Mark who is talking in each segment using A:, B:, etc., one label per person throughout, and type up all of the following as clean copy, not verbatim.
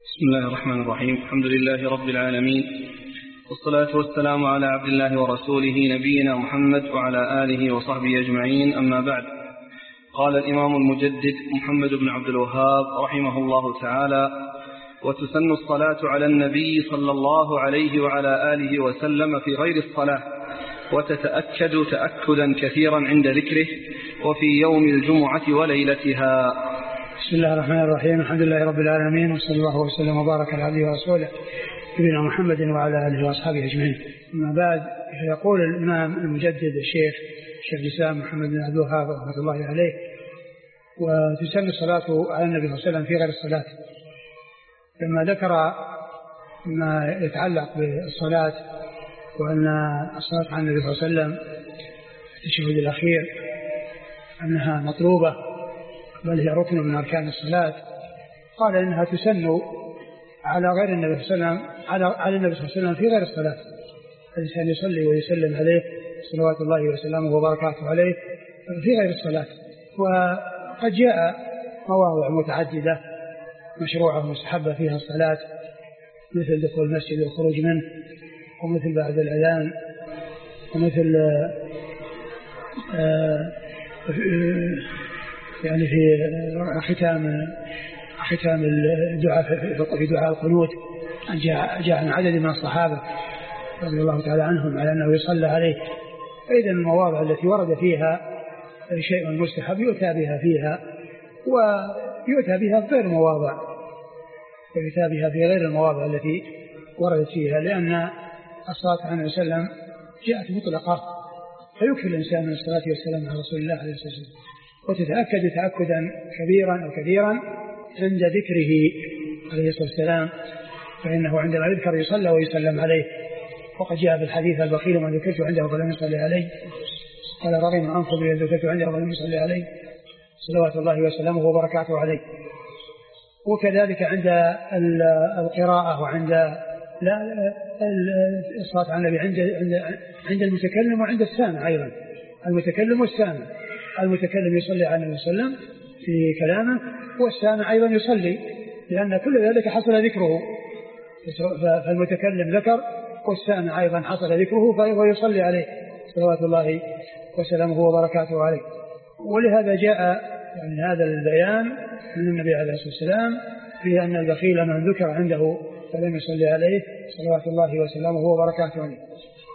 A: بسم الله الرحمن الرحيم. الحمد لله رب العالمين، والصلاة والسلام على عبد الله ورسوله نبينا محمد وعلى آله وصحبه أجمعين، أما بعد. قال الإمام المجدد محمد بن عبد الوهاب رحمه الله تعالى: وتسن الصلاة على النبي صلى الله عليه وعلى آله وسلم في غير الصلاة، وتتأكد تأكدا كثيرا عند ذكره، وفي يوم الجمعة وليلتها.
B: بسم الله الرحمن الرحيم. الحمد لله رب العالمين، وصلى الله وسلم وبارك على عبده ورسوله نبينا محمد وعلى آله وأصحابه أجمعين. أما بعد، يقول الإمام المجدد الشيخ الإسلام محمد بن عبد الوهاب رحمة الله عليه: وتسن الصلاة على النبي صلى الله عليه وسلم في غير الصلاة. لما ذكر ما يتعلق بالصلاة وأن الصلاة على النبي صلى الله عليه وسلم في التشهد الأخير أنها مطلوبة بل هي ركن من أركان الصلاة، قال إنها تسن على غير النبي صلى الله عليه وسلم، على النبي صلى الله عليه وسلم في غير الصلاة. الإنسان يصلي ويسلم عليه صلوات الله وسلامه وبركاته عليه في غير الصلاة. وقد جاء مواضع متعددة مشروعة مستحبة فيها الصلاة، مثل دخول المسجد والخروج منه، ومثل بعد الأذان، ومثل يعني في ختام الدعاء في دعاء القنوت. جاء عن عدد من الصحابة رضي الله تعالى عنهم على أنه يصلى عليه. فإذا المواضع التي ورد فيها شيء مستحب يؤتى بها فيها، ويؤتى بها في غير المواضع، ويؤتى بها في غير المواضع التي وردت فيها، لأن الصلاة عليه وسلم جاءت مطلقة، فيكفي الإنسان من الصلاة والسلام على رسول الله عليه وسلم، وتتأكد تأكدا كبيرا وكثيرا عند ذكره عليه الصلاة والسلام، فإنه عندما يذكر يصلى ويسلم عليه. وقد جاء بالحديث: البخيل من ذكرت عنده فلم يصلي عليه، قال رغم أنف من ذكرت عنده فلم يصلي عليه، صلوات الله وسلامه وبركاته عليه. وكذلك عند القراءة وعند الصلاة على النبي عند المتكلم وعند السامع أيضا، المتكلم والسامع. المتكلم يصلي على النبي صلى الله عليه وسلم في كلامه، والسامع أيضا يصلي، لأن كل ذلك حصل ذكره، فالمتكلم ذكر والسامع أيضا حصل ذكره، فهو يصلي عليه صلوات الله وسلامه وبركاته عليه. ولهذا جاء يعني هذا البيان من النبي عليه الصلاة والسلام في أن البخيل من ذكر عنده فلم يصلي عليه صلوات الله وسلامه وبركاته عليه.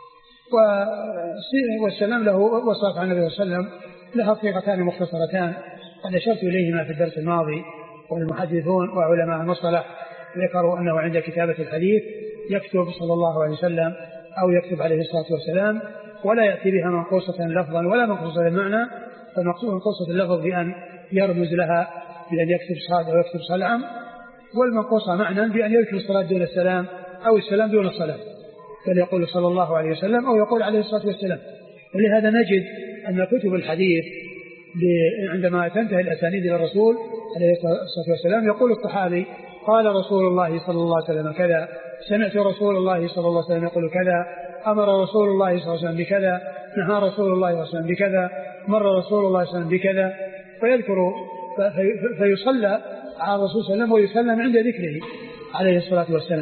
B: والسلام له وصلت على النبي صلى الله عليه وسلم لها صيغتان مختصرتان قد أشرت إليهما في الدرس الماضي. والمحدثون وعلماء المصطلح ذكروا أنه عند كتابة الحديث يكتب صلى الله عليه وسلم أو يكتب عليه الصلاة والسلام، ولا يأتي بها منقوصة لفظا ولا منقوصة المعنى. فالمقصود منقوصة اللفظ بأن يرمز لها بأن يكتب صاد أو يكتب صلعم، والمنقوصة معنى بأن يذكر الصلاة دون السلام أو السلام دون الصلاة، فليقول صلى الله عليه وسلم أو يقول عليه الصلاة والسلام. ولهذا نجد أن كتب الحديث عندما تنتهي الأسانيد إلى الرسول عليه الصلاة والسلام يقول الصحابي: قال رسول الله صلى الله عليه وسلم كذا، سمعت رسول الله صلى الله عليه وسلم يقول كذا، أمر رسول الله صلى الله عليه وسلم بكذا، نهى رسول الله صلى الله عليه وسلم بكذا، مر رسول الله صلى الله عليه وسلم بكذا، فيذكر فيصلى على الرسول صلى الله عليه وسلم ويسلم عند ذكره عليه الصلاة والسلام.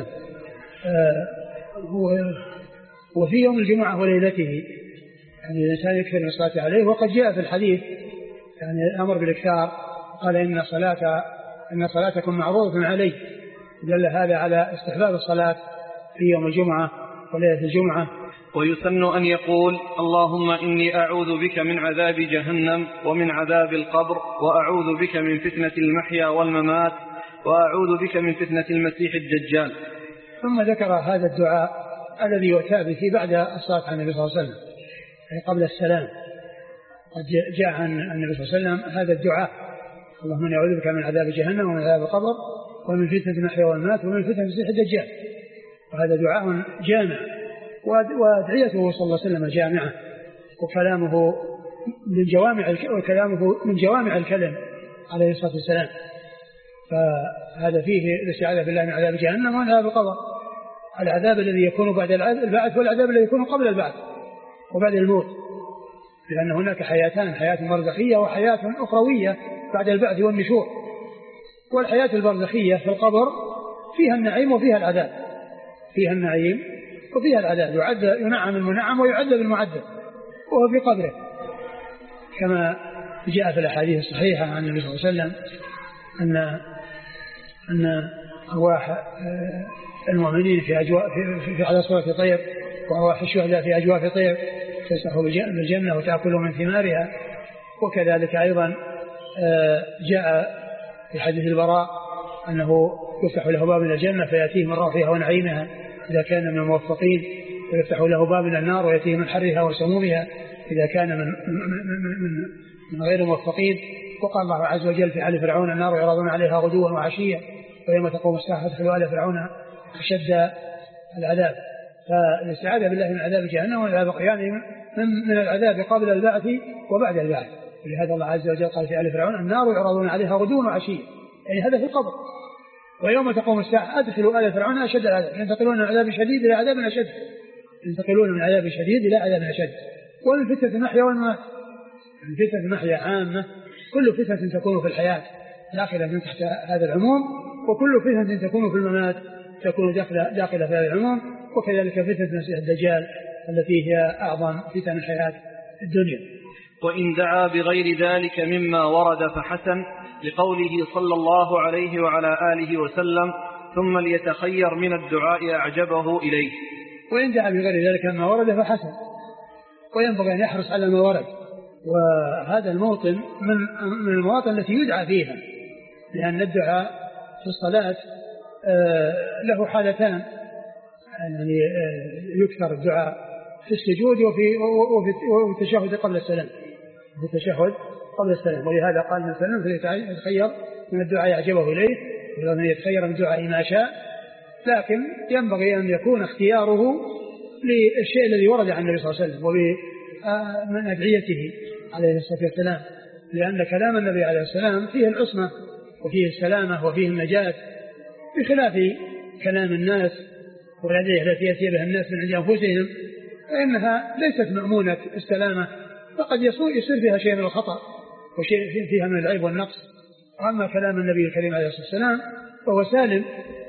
B: وفي يوم الجمعة وليلته يعني الإنسان يكثر من الصلاة عليه. وقد جاء في الحديث يعني الأمر بالإكثار، قال: إن صلاتكم معروضة علي. دل هذا على استحباب الصلاة في يوم الجمعة وليلة الجمعة.
A: ويسن أن يقول: اللهم إني أعوذ بك من عذاب جهنم ومن عذاب القبر، وأعوذ بك من فتنة المحيا والممات، وأعوذ بك من فتنة المسيح الدجال.
B: ثم ذكر هذا الدعاء الذي يؤتى به بعد الصلاة على النبي صلى الله عليه وسلم قبل السلام. قد جاء عن النبي صلى الله عليه وسلم هذا الدعاء: اللهم إني أعوذ بك من عذاب جهنم ومن عذاب القبر ومن فتنة المحيا والممات ومن فتنة المسيح الدجال. وهذا دعاء جامع، وأدعيته صلى الله عليه وسلم جامعة، وكلامه من جوامع الكلم عليه الصلاة والسلام. فهذا فيه الاستعاذة بالله من عذاب جهنم ومن عذاب القبر، العذاب الذي يكون بعد البعث والعذاب الذي يكون قبل البعث وبعد الموت، لأن هناك حياتان: حياة برزخية وحياة أخروية بعد البعث والنشور. والحياة البرزخية في القبر فيها النعيم وفيها العذاب، فيها النعيم وفيها العذاب، ينعم المنعم ويعذب المعذب وهو في قبره، كما جاء في الأحاديث الصحيحة عن النبي صلى الله عليه وسلم أن أرواح المؤمنين في على صورة طير، وأرواح الشهداء في أجواف طير تسرح بالجنة وتأكل من ثمارها. وكذلك أيضا جاء في حديث البراء أنه يفتح له باب من الجنة فيأتيه من روحها ونعيمها إذا كان من الموفقين، ويفتح له باب من النار ويأتيه من حرها وسمومها إذا كان من غير الموفقين. وقال الله عز وجل في آل فرعون النار يعرضون عليها غدوا وعشيا ويوم تقوم الساعة ادخلوا آل فرعون أشد العذاب. فالاستعاذة بالله من عذاب جهنم والعذاب يعني من العذاب قبل البعث وبعد البعث. ولهذا الله عز وجل قال في آل فرعون النار يعرضون عليها غدوا وعشيا، يعني هذا في القبر. ويوم تقوم الساعة أدخلوا آل فرعون أشد العذاب، ينتقلون من عذاب شديد إلى عذاب أشد، ينتقلون من عذاب شديد إلى عذاب أشد. ومن فتنة المحيا والممات، من فتنة المحيا عامة، كل فتنة تكون في الحياة داخلة من تحت هذا العموم، وكل فتنة تكون في الممات تكون داخلة في هذا العموم. وكذلك فتنة المسيح الدجال التي هي أعظم فتن الحياة الدنيا.
A: وإن دعا بغير ذلك مما ورد فحسن، لقوله صلى الله عليه وعلى آله وسلم ثم ليتخير من الدعاء أعجبه إليه.
B: وإن دعا بغير ذلك مما ورد فحسن، وينبغي أن يحرص على ما ورد. وهذا الموطن من المواطن التي يدعى فيها، لأن الدعاء في الصلاة له حالتان، يعني يكثر الدعاء في السجود وفي التشهد قبل السلام، في التشهد قبل السلام. ولهذا قال النبي صلى الله عليه وسلم فليتخير من الدعاء يعجبه إليه، ولأن يتخير من الدعاء ما شاء، لكن ينبغي أن يكون اختياره للشيء الذي ورد عن النبي صلى الله عليه وسلم ومن أدعيته عليه الصلاة والسلام، لأن كلام النبي عليه السلام فيه العصمة وفيه السلامة وفيه النجاة، بخلاف كلام الناس والأدعية التي يأتي بها الناس من عند أنفسهم، فإنها ليست مأمونة السلامة، فقد يصير فيها شيء من الخطأ وشيء فيها من العيب والنقص. أما كلام النبي الكريم عليه الصلاة والسلام فهو سالم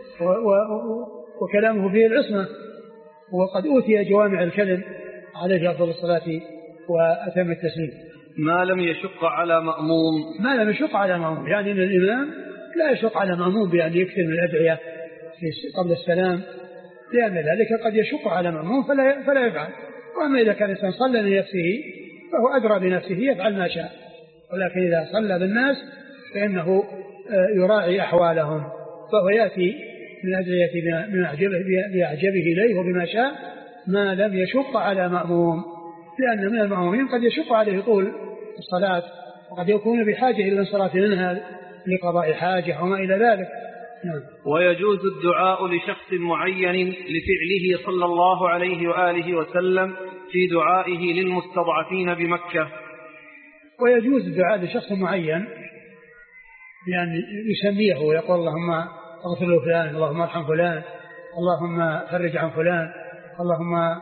B: وكلامه فيه العصمة، وقد أوتي جوامع الكلم عليه أفضل الصلاة وأتم التسليم.
A: ما لم يشق على مأموم،
B: ما لم يشق على مأموم، يعني أن الإمام لا يشق على مأموم بأن يكثر من الأدعية قبل السلام، لأن ذلك قد يشق على مأموم فلا يفعل. وأما إذا كان الإنسان صلى لنفسه فهو أدرى بنفسه يفعل ما شاء، ولكن إذا صلى بالناس فإنه يراعي أحوالهم، فهو يأتي من أدعية بأعجبه إليه وبما شاء ما لم يشق على مأموم، لأن من المأمومين قد يشق عليه طول الصلاة، وقد يكون بحاجة إلى الانصراف منها لقضاء حاجة وما إلى ذلك.
A: ويجوز الدعاء لشخص معين لفعله صلى الله عليه وآله وسلم في دعائه للمستضعفين بمكة.
B: ويجوز الدعاء لشخص معين، يعني يسميه ويقول اللهم اغفر له فلان، اللهم ارحم فلان، اللهم فرج عن فلان، اللهم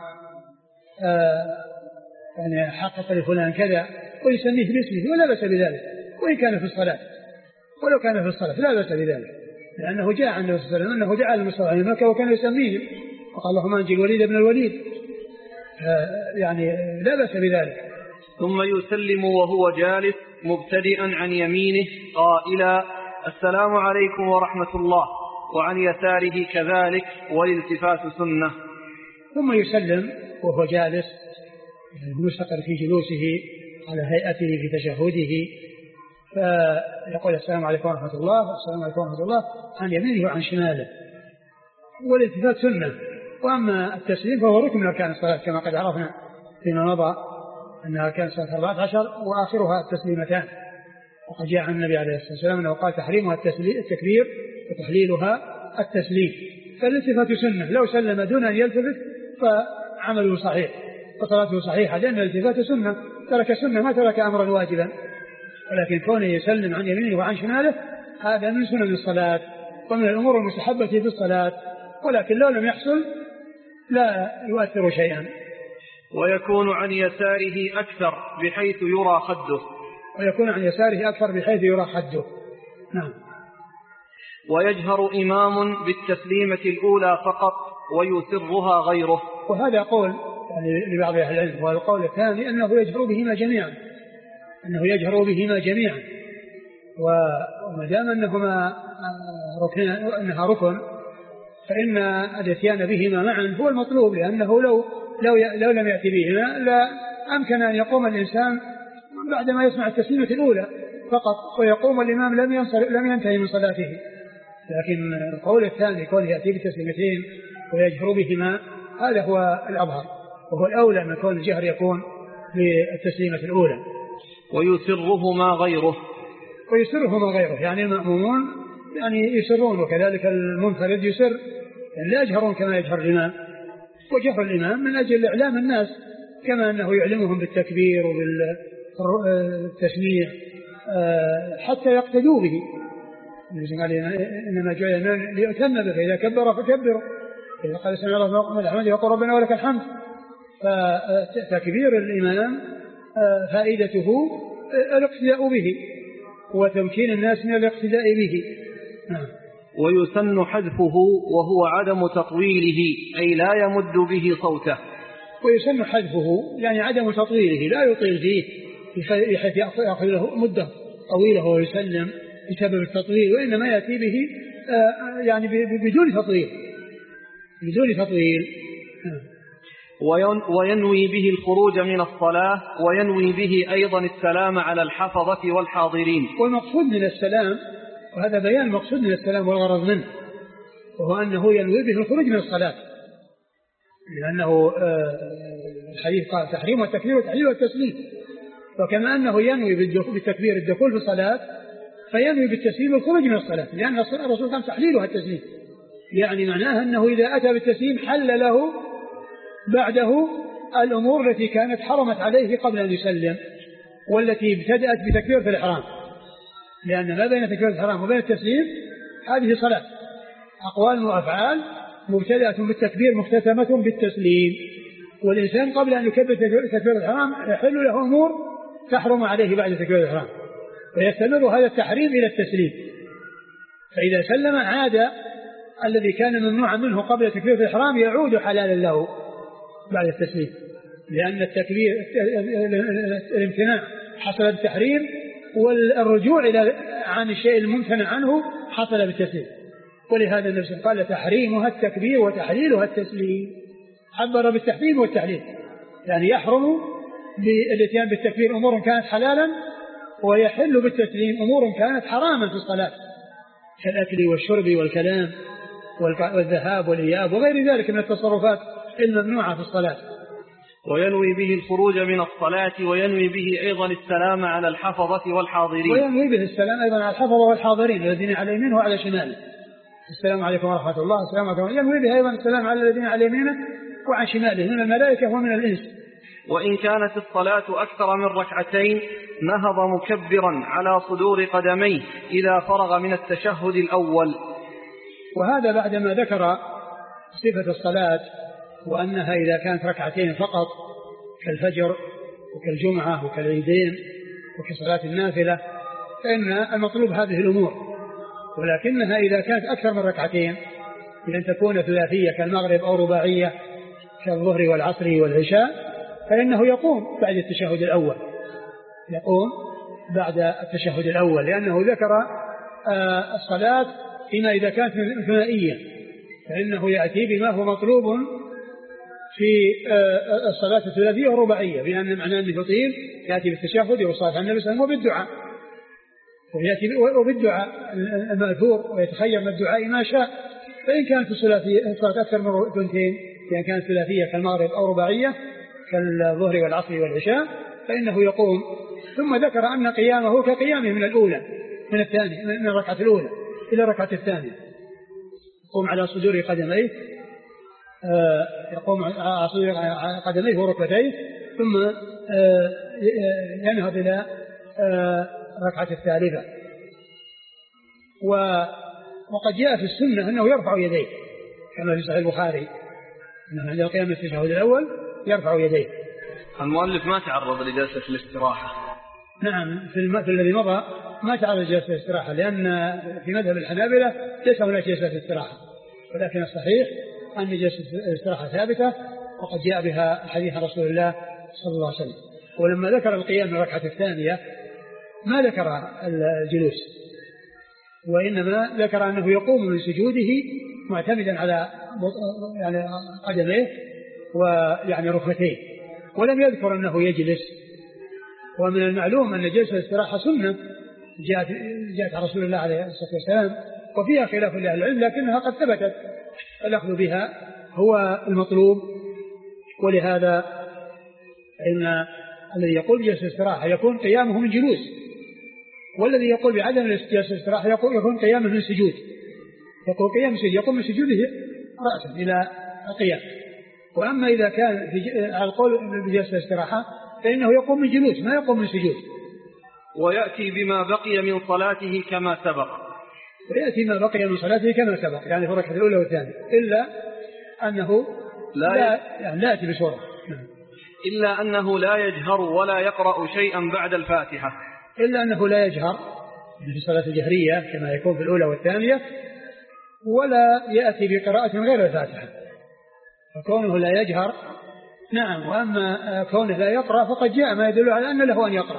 B: يعني حقق لفلان كذا، ويسميه باسمه ولا بأس بذلك، وإن كان في الصلاة، ولو كان في الصلاة لا بأس بذلك، لأنه جاء عن النبي صلى الله عليه وسلم أنه دعا للمستضعفين مكة وكان يسميه وقال اللهم أنجي الوليد بن الوليد، يعني لا بأس بذلك.
A: ثم يسلم وهو جالس مبتدئا عن يمينه قائلا السلام عليكم ورحمة الله، وعن يساره كذلك، والالتفات سنة.
B: ثم يسلم وهو جالس مستقر في جلوسه على هيئته في تشهده، فيقول السلام عليكم ورحمة الله، السلام عليكم ورحمة الله عن يمينه وعن شماله، والالتفات سنة. وأما التسليم فهو ركن من أركان الصلاة كما قد عرفنا فيما مضى أنها كانت 14 وآخرها التسليمتان، وقد جاء عن النبي عليه الصلاة والسلام أنه قال تحريمها التكبير وتحليلها التسليم. فالالتفات سنة، لو سلم دون أن يلتفت فعمله صحيح وصلاته صحيحة، لأن الالتفات سنة، ترك سنة ما ترك أمرا واجبا. ولكن كونه يسلم عن يمينه وعن شماله هذا من سنن الصلاة ومن الأمور المستحبة في الصلاة، ولكن لو لم يحصل لا يؤثر شيئا.
A: ويكون عن يساره أكثر بحيث يرى خده.
B: ويكون عن يساره أكثر بحيث يرى خده. نعم.
A: ويجهر إمام بالتسليمة الأولى فقط ويسرها غيره.
B: وهذا قول يعني لبعض أهل العلم. والقول الثاني أنه يجهر بهما جميعا، أنه يجهر بهما جميعا، وما دام أنها ركن فإن الاتيان بهما معا هو المطلوب، لأنه لو لم يأتي بهما لا أمكن أن يقوم الإنسان بعدما يسمع التسليمة الأولى فقط ويقوم الإمام لم ينتهي من صلاته. لكن القول الثاني كون يأتي بالتسليمتين ويجهر بهما هذا هو الأظهر، وهو الأولى من كون الجهر يكون بالتسليمة الأولى.
A: ويسرهما غيره
B: يعني المأمومون يعني يسرون، وكذلك المنفرد يسر، يعني لا يجهرون كما يجهر الإمام. وجهر الإمام من أجل إعلام الناس كما أنه يعلمهم بالتكبير وبالتسميع حتى يقتدوا به. إنما جاء ليؤتم به، فإذا كبر فكبروا، إذا قال سمع الله لمن حمده يقول ربنا ولك الحمد. فتكبير الإمام فائدته الاقتداء به وتمكين الناس من الاقتداء به.
A: ويسن حذفه وهو عدم تطويله، أي لا يمد به صوته.
B: ويسن حذفه يعني عدم تطويله، لا يطيل فيه بحيث يأخذ له مدة طويلة ويسلم بسبب التطويل، وإنما يأتي به يعني بدون تطويل.
A: وينوي به الخروج من الصلاة، وينوي به أيضا السلام على الحفظة والحاضرين.
B: والمقصود من السلام، وهذا بيان مقصود من السلام والغرض منه، وهو أنه ينوي به الخروج من الصلاة، لأنه الحديث قال تحريم والتكبير والتحليل والتسليم. وكما أنه ينوي بالتكبير الدخول في الصلاة فينوي بالتسليم الخروج من الصلاة، لأن الرسول كان تحليلها التسليم، يعني معناها أنه إذا أتى بالتسليم حل له بعده الأمور التي كانت حرمت عليه قبل أن يسلم، والتي ابتدأت بتكبيرة الإحرام، لأن ما بين تكبيرة الإحرام وبين التسليم هذه صلاة، أقوال وأفعال مبتدأة بالتكبير مختتمة بالتسليم. والإنسان قبل أن يكبر تكبيرة الإحرام يحل له أمور تحرم عليه بعد تكبيرة الإحرام، ويستمر هذا التحريم إلى التسليم. فإذا سلم عاد الذي كان ممنوعا منه قبل تكبيرة الإحرام يعود حلالا له بعد التسليم، لأن التكبير الامتناع حصل بالتحريم، والرجوع إلى عن الشيء الممتنع عنه حصل بالتسليم. ولهذا النبي قال تحريمها التكبير وتحليلها التسليم، عبر بالتحريم والتحليل، يعني يحرم بالاتيان بالتكبير أمور كانت حلالا، ويحل بالتسليم أمور كانت حراما في الصلاة كالأكل والشرب والكلام والذهاب والإياب وغير ذلك من التصرفات الممنوعة في الصلاة.
A: وينوي به الخروج من الصلاة، وينوي به أيضا السلام على الحفظة والحاضرين.
B: وينوي به السلام أيضا على الحفظة والحاضرين الذين على يمينه وعلى شماله. السلام عليكم ورحمة الله، السلام عليكم. ينوي به أيضا السلام على الذين على يمينه وعن شماله من الملائكة ومن الإنس.
A: وإن كانت الصلاة أكثر من ركعتين نهض مكبرا على صدور قدميه إذا فرغ من التشهد الأول.
B: وهذا بعدما ذكر صفة الصلاة وأنها إذا كانت ركعتين فقط كالفجر وكالجمعة وكالعيدين وكصلاة النافلة فإن المطلوب هذه الأمور، ولكنها إذا كانت أكثر من ركعتين بأن تكون ثلاثية كالمغرب أو رباعية كالظهر والعصر والعشاء فإنه يقوم بعد التشهد الأول، لأنه ذكر الصلاة فيما إذا كانت ثنائية فإنه يأتي بما هو مطلوب في الصلاة الثلاثية والرباعية، بأن معناه أنه يطيل يأتي بالتشهد والصلاة على النبي صلى الله عليه وسلم وبالدعاء، ويأتي وبالدعاء المأثور ويتخير من الدعاء ما شاء. فإن كانت الصلاة أكثر من ركعتين يعني كانت ثلاثية كالمغرب أو رباعية كالظهر والعصر والعشاء فإنه يقوم. ثم ذكر أن قيامه كقيامه من الثانية من الركعة الأولى إلى الركعة الثانية، يقوم على صدور قدميه وركبتيه ثم ينهض إلى الركعة الثالثة. وقد جاء في السنة أنه يرفع يديه كما في صحيح البخاري أنه عند القيام في التشهد الأول يرفع يديه.
A: المؤلف ما تعرض لجلسة الاستراحة.
B: نعم في الذي مضى ما تعرض جلسة الاستراحة، لأن في مذهب الحنابلة ليس هناك جلسة استراحة، ولكن الصحيح أن جلسة الاستراحة ثابتة وقد جاء بها حديث رسول الله صلى الله عليه وسلم. ولما ذكر القيام من الركعة الثانية ما ذكر الجلوس، وإنما ذكر أنه يقوم من سجوده معتمدا على يعني قدميه ويعني ركبتيه، ولم يذكر أنه يجلس. ومن المعلوم أن جلسة الاستراحة سنة جاءت رسول الله عليه الصلاة والسلام وفيها خلاف لأهل العلم، لكنها قد ثبتت، الأخذ بها هو المطلوب. ولهذا إن الذي يقول بجلسة الاستراحة يكون قيامه من جلوس، والذي يقول بعدم جلسة الاستراحة يكون قيامه من سجود، يقول قيام من سجود، يقوم من سجوده رأسا إلى القيام. وأما إذا كان على القول بجلسة الاستراحة فإنه يقوم من جلوس ما يقوم من سجود.
A: ويأتي بما بقي من صلاته كما سبق،
B: ويأتي ما بقي من صلاته كما سبق، يعني في الركعة الأولى والثانية، إلا أنه لا يأتي بسورة،
A: إلا أنه لا يجهر ولا يقرأ شيئا بعد الفاتحة،
B: إلا أنه لا يجهر في صلاة الجهرية كما يكون في الأولى والثانية، ولا يأتي بقراءة غير الفاتحة، فكونه لا يجهر نعم. وأما كونه لا يقرأ فقد جاء ما يدل على أن له أن يقرأ،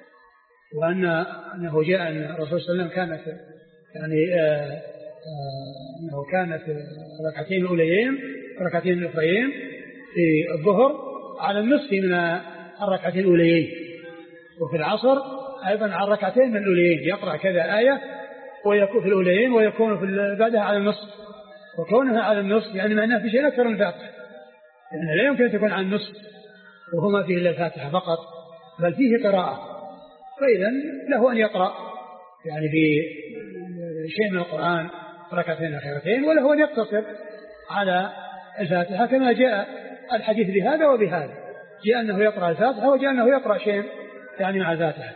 B: وأنه جاء أن الرسول صلى الله عليه وسلم كانت يعني أنه كانت ركعتين الأوليين ركعتين الأخريين في الظهر على النصف من الركعتين الأوليين، وفي العصر أيضا على الركعتين من الأوليين يقرأ كذا آية ويكون في الأوليين ويكون في بعدها على النصف. وكونها على النصف يعني معناه في شيء أكثر من الفاتحة، يعني لا يمكن أن تكون على النصف وهو ما فيه إلا الفاتحة فقط، بل فيه قراءة، فإذا له أن يقرأ يعني في شيء من القرآن ركعتين أخيرتين، وله أن يقتصر على الفاتحة كما جاء الحديث بهذا وبهذا، جاء أنه يقرأ الفاتحة وجاء أنه يقرأ شيء يعني مع الفاتحة.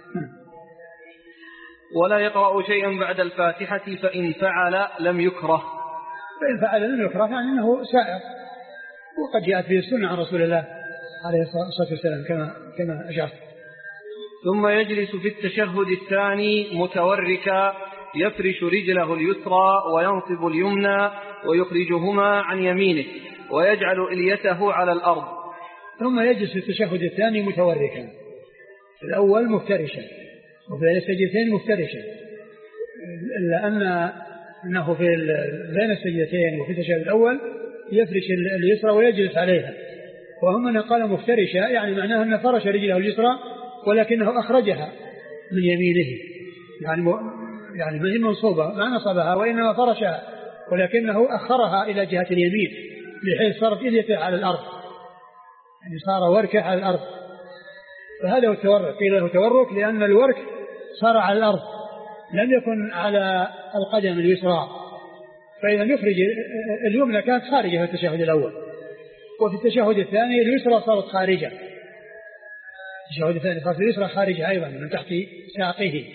A: ولا يقرأ شيئا بعد الفاتحة فإن فعل لم يكره،
B: فإن فعل لم يكره يعني أنه سائر، وقد جاءت به السنة عن رسول الله عليه الصلاة والسلام كما أشرت.
A: ثم يجلس في التشهد الثاني متوركا يفرش رجله اليسرى وينصب اليمنى ويخرجهما عن يمينه ويجعل إليته على الأرض.
B: ثم يجلس في التشهد الثاني متوركا، الأول مفترشا وفي السجدتين مفترشا، إلا أنه في بين السجدتين وفي التشهد الأول يفرش اليسرى ويجلس عليها، وهم قال مفترشا يعني معناه أنه فرش رجله اليسرى ولكنه أخرجها من يمينه، يعني ما هي منصوبة ما نصبها وإنما فرشها ولكنه أخرها إلى جهة اليمين بحيث صارت إليته على الأرض، يعني صار وركه على الأرض. فهذا هو التورك، قيل له تورك لأن الورك صار على الأرض لم يكن على القدم اليسرى، فإذا يخرج اليمنى كانت خارجة في التشهد الأول، وفي التشهد الثاني اليسرى صارت خارجة، التشهد الثاني صارت اليسرى خارجة أيضا من تحت ساقه.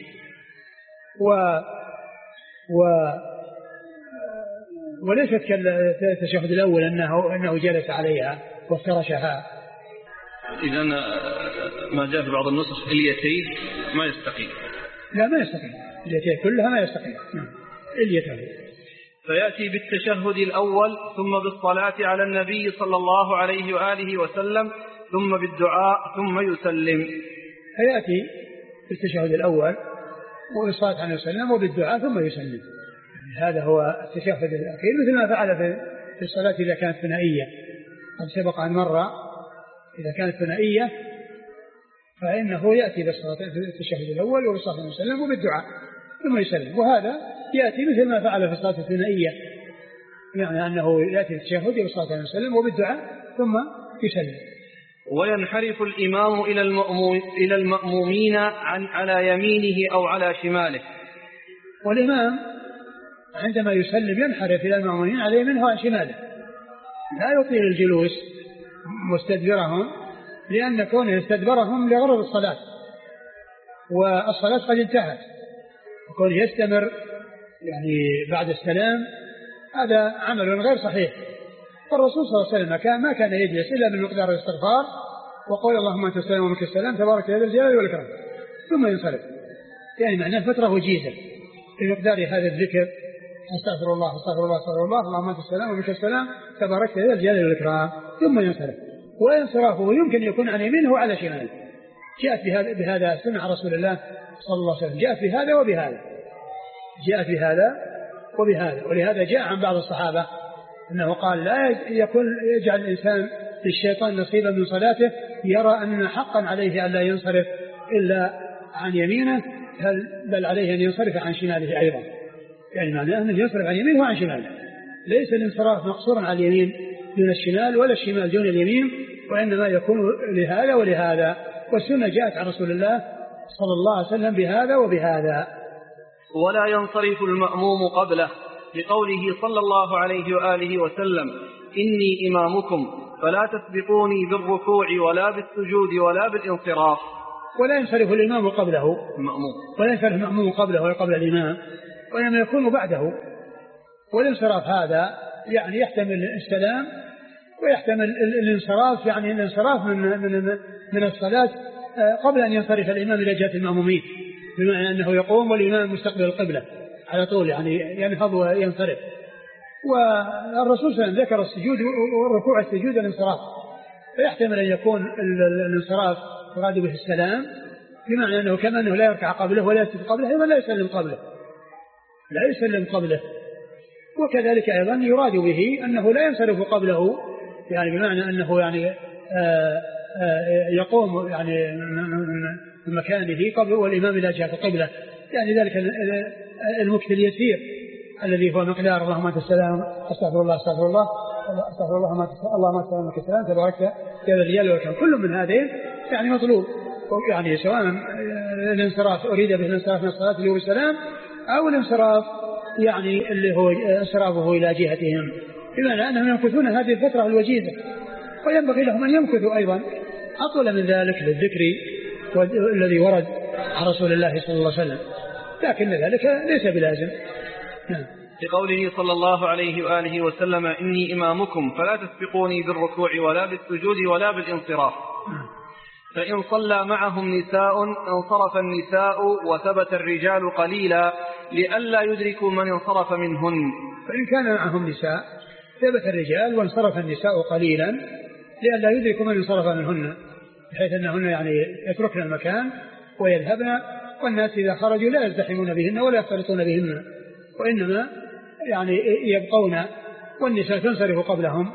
B: وليست كالتشهد الأول أنه جلس عليها وافترشها.
A: إذا ما جاء في بعض النسخ اليتين ما يستقيم،
B: لا ما يستقيم، اليتين كلها ما يستقيم اليتين.
A: فيأتي بالتشهد الأول ثم بالصلاة على النبي صلى الله عليه وآله وسلم ثم بالدعاء ثم يسلم.
B: فيأتي بالتشهد الأول وبالصلاة عليه وسلم وبالدعاء ثم يسلم، هذا هو التشهد الأخير مثل ما فعل في الصلاة إذا كانت ثنائية، قد سبق عن مرة إذا كانت ثنائية فإنه يأتي بالتشهد الأول وبالصلاة عليه وسلم وبالدعاء ثم يسلم، وهذا يأتي مثل ما فعل في الصلاة الثنائية، يعني أنه يأتي بالتشهد وبالصلاة عليه وسلم وبالدعاء ثم يسلم.
A: وينحرف الإمام إلى المأمومين على يمينه أو على شماله،
B: والإمام عندما يسلم ينحرف إلى المأمومين على يمينه وعلى شماله، لا يطيل الجلوس مستدبرهم، لأن كونه يستدبرهم لغرض الصلاة والصلاة قد انتهت، وكونه يستمر يعني بعد السلام هذا عمل غير صحيح. فالرسول صلى الله عليه وسلم ما كان يجلس إلا بمقدار الاستغفار وقول اللهم أنت السلام ومنك السلام تبارك يا ذا الجلال والإكرام، ثم ينصرف، يعني معناه فترة وجيزة بمقدار هذا الذكر: استغفر الله استغفر الله استغفر الله، اللهم انت السلام ومنك السلام تبارك يا ذا الجلال والاكرام، ثم ينصرف. وانصرافه يمكن يكون عن يمينه وعلى شماله. جاءت بهذا سنة رسول الله صلى الله عليه وسلم، جاءت بهذا وبهذا، جاءت بهذا وبهذا. ولهذا جاء عن بعض الصحابة أنه قال: لا يجعل الإنسان للشيطان نصيبا من صلاته يرى أن حقا عليه أن لا ينصرف إلا عن يمينه، بل عليه أن ينصرف عن شماله أيضا. يعني معناه أنه ينصرف عن يمينه وعن شماله، ليس الانصراف مقصورا على اليمين دون الشمال ولا الشمال دون اليمين، وإنما يكون لهذا ولهذا. والسنة جاءت عن رسول الله صلى الله عليه وسلم بهذا وبهذا.
A: ولا ينصرف المأموم قبله، لقوله صلى الله عليه وآله وسلم: إني إمامكم فلا تسبقوني بالركوع ولا بالسجود ولا بالانصراف.
B: ولا ينصرف الإمام قبله، ولا ينصرف المأموم قبله ولا قبل الإمام، وإنما يكون بعده. والانصراف هذا يعني يحتمل السلام ويحتمل الانصراف، يعني الانصراف من الصلاة قبل أن ينصرف الإمام إلى جهة المأمومين، بمعنى أنه يقوم والإمام مستقبل القبلة على طول، يعني ينهض وينصرف. والرسول صلى الله عليه وسلم ذكر السجود والركوع السجود الانصراف، فيحتمل أن يكون الانصراف يراد به السلام، بمعنى أنه كما أنه لا يركع قبله ولا يسجد قبله أيضا لا يسلم قبله، لا يسلم قبله. وكذلك أيضا يراد به أنه لا ينصرف قبله، يعني بمعنى أنه يعني يقوم يعني من مكانه قبل والإمام إلى جهة القبلة، يعني ذلك المكت اليسير الذي هو مقدار اللهم أنت السلام استغفر الله استغفر الله استغفر الله اللهم أنت منك السلام تبارك يا ذا الجلال والإكرام. كل من هذين يعني مطلوب، يعني سواء الانصراف أريد به الانصراف من الصلاة اللي هو السلام، أو الانصراف يعني اللي هو انصرافه إلى جهتهم، بمعنى أنهم يمكثون هذه الفترة الوجيزة، وينبغي لهم أن يمكثوا أيضا أطول من ذلك للذكر الذي ورد عن رسول الله صلى الله عليه وسلم، لكن ذلك ليس بلازم.
A: لقوله صلى الله عليه وآله وسلم: إني إمامكم فلا تسبقوني بالركوع ولا بالسجود ولا بالانصراف. فإن صلى معهم نساء انصرف النساء وثبت الرجال قليلا لئلا يدركوا من انصرف منهن.
B: فإن كان معهم نساء ثبت الرجال وانصرف النساء قليلا لئلا يدركوا من انصرف منهن، بحيث أنهن يعني يتركن المكان ويذهبن، والناس إذا خرجوا لا يزدحمون بهن ولا يختلطون بهن، وإنما يعني يبقون، والنساء تنصرف قبلهم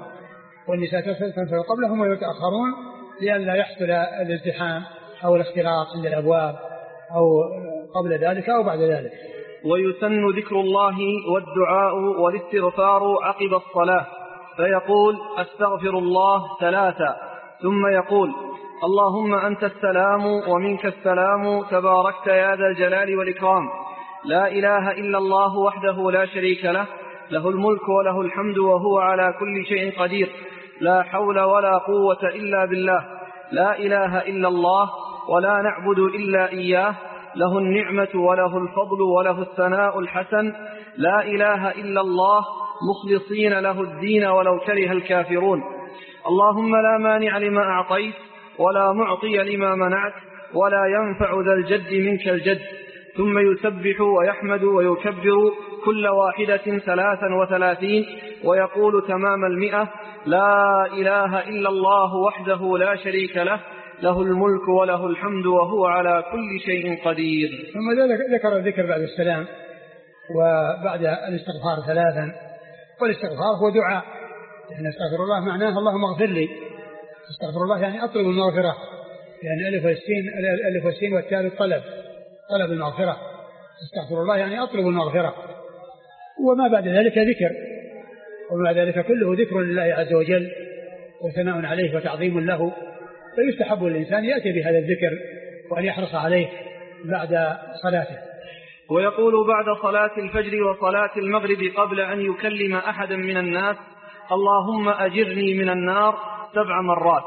B: ويتأخرون لئلا يحصل الازدحام أو الاختلاط عند الأبواب أو قبل ذلك أو بعد ذلك.
A: ويسن ذكر الله والدعاء والاستغفار عقب الصلاة، فيقول: أستغفر الله 3، ثم يقول: اللهم أنت السلام ومنك السلام تباركت يا ذا الجلال والإكرام، لا إله إلا الله وحده لا شريك له، له الملك وله الحمد وهو على كل شيء قدير، لا حول ولا قوة إلا بالله، لا إله إلا الله ولا نعبد إلا إياه، له النعمة وله الفضل وله الثناء الحسن، لا إله إلا الله مخلصين له الدين ولو كره الكافرون، اللهم لا مانع لما أعطيت ولا معطي لما منعت ولا ينفع ذا الجد منك الجد. ثم يسبح ويحمد ويكبر كل واحدة 33 ويقول تمام 100: لا إله إلا الله وحده لا شريك له، له الملك وله الحمد وهو على كل شيء قدير.
B: ثم ذكر الذكر بعد السلام وبعد الاستغفار 3، والاستغفار هو دعاء، يعني استغفر الله معناه اللهم اغفر لي، استغفر الله يعني أطلب المغفرة، يعني ألف والسين والتاء طلب المغفرة، استغفر الله يعني أطلب المغفرة. وما بعد ذلك ذكر، وما بعد ذلك كله ذكر لله عز وجل وثناء عليه وتعظيم له، فيستحب الإنسان يأتي بهذا الذكر وأن يحرص عليه بعد صلاته.
A: ويقول بعد صلاة الفجر وصلاة المغرب قبل أن يكلم أحدا من الناس: اللهم أجرني من النار 7 مرات.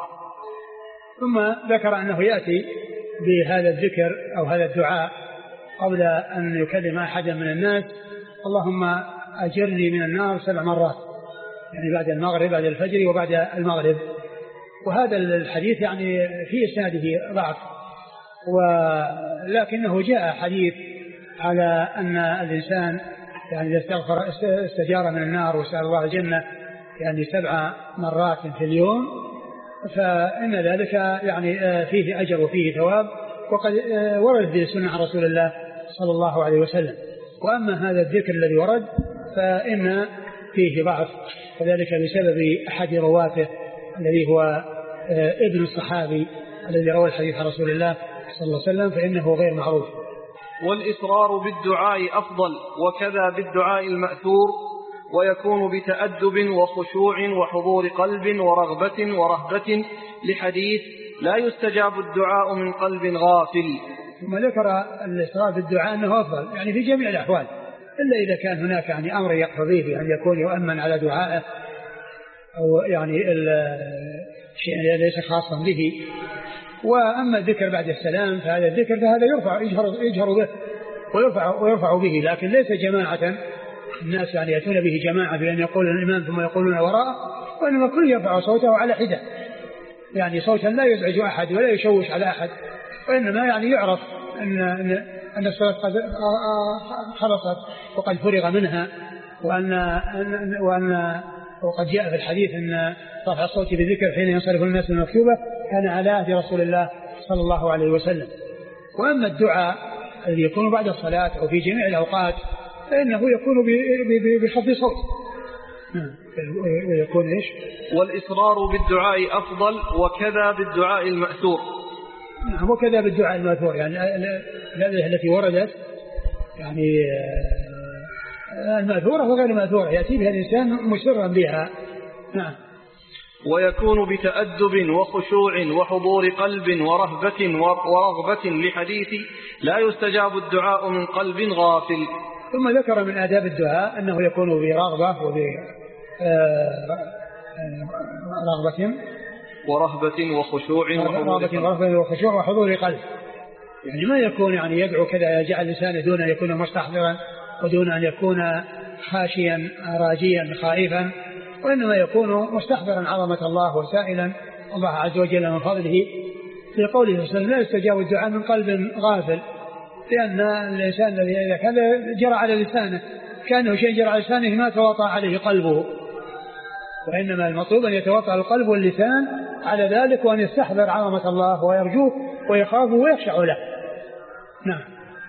B: ثم ذكر أنه يأتي بهذا الذكر أو هذا الدعاء قبل أن يكلم أحدا من الناس: اللهم أجرني من النار 7 مرات، يعني بعد المغرب، بعد الفجر وبعد المغرب. وهذا الحديث يعني في إسناده ضعف، ولكنه جاء حديث على أن الإنسان يعني إذا استجار من النار وسأل الله الجنة يعني 7 مرات في اليوم فإن ذلك يعني فيه أجر وفيه ثواب، وقد ورد في السنة عن رسول الله صلى الله عليه وسلم. وأما هذا الذكر الذي ورد فإن فيه ضعف، وذلك بسبب أحد رواته الذي هو ابن الصحابي الذي روى الحديث عن رسول الله صلى الله عليه وسلم، فإنه غير معروف.
A: والإصرار بالدعاء أفضل، وكذا بالدعاء المأثور، ويكون بتأدب وخشوع وحضور قلب ورغبة ورهبة، لحديث لا يستجاب الدعاء من قلب غافل.
B: ثم ذكر الإصرار بالدعاء أنه أفضل يعني في جميع الأحوال، إلا إذا كان هناك يعني أمر يقتضيه بأن يكون يؤمن على دعائه أو يعني شيء ليس خاصا به. وأما الذكر بعد السلام فهذا الذكر فهذا يجهر به ويرفع به، لكن ليس جماعة الناس يعني يأتون به جماعة بأن يقول الإمام ثم يقولون وراءه، وإنما كل يرفع صوته على حدة، يعني صوتا لا يزعج أحد ولا يشوش على أحد، وإنما يعني يعرف أن الصلاة قد خلصت وقد فرغ منها، وقد جاء في الحديث أن رفع الصوت بالذكر حين ينصرف الناس من المكتوبة كان على عهد رسول الله صلى الله عليه وسلم. وأما الدعاء الذي يكون بعد الصلاة أو في جميع الأوقات فإنه يكون بخفض صوت. ويكون إيش؟
A: والإصرار بالدعاء أفضل، وكذا بالدعاء المأثور.
B: نعم، وكذا بالدعاء المأثور، يعني الأدعية التي وردت يعني المأثورة وغير المأثورة يأتي بها الإنسان مسرا بها. نعم.
A: ويكون بتأدب وخشوع وحضور قلب ورغبة، لحديث لا يستجاب الدعاء من قلب غافل.
B: ثم ذكر من آداب الدعاء أنه يكون برغبة
A: ورهبة
B: وخشوع وحضور قلب، يعني ما يكون يعني يدعو كذا يجعل لسانه دون أن يكون مستحضرا ودون أن يكون خاشيا راجيا خائفا، وإنما يكون مستحضرا عظمة الله وسائلا الله عز وجل من فضله، في قوله صلى الله عليه وسلم لا يستجاب الدعاء من قلب غافل، لأن الإنسان الذي إذا كان جرى على لسانه كأنه شيء جرى على لسانه ما تواطأ عليه قلبه، وإنما المطلوب أن يتواطأ القلب واللسان على ذلك، وأن يستحضر عظمة الله ويرجوه ويخافه ويخشع له. نعم.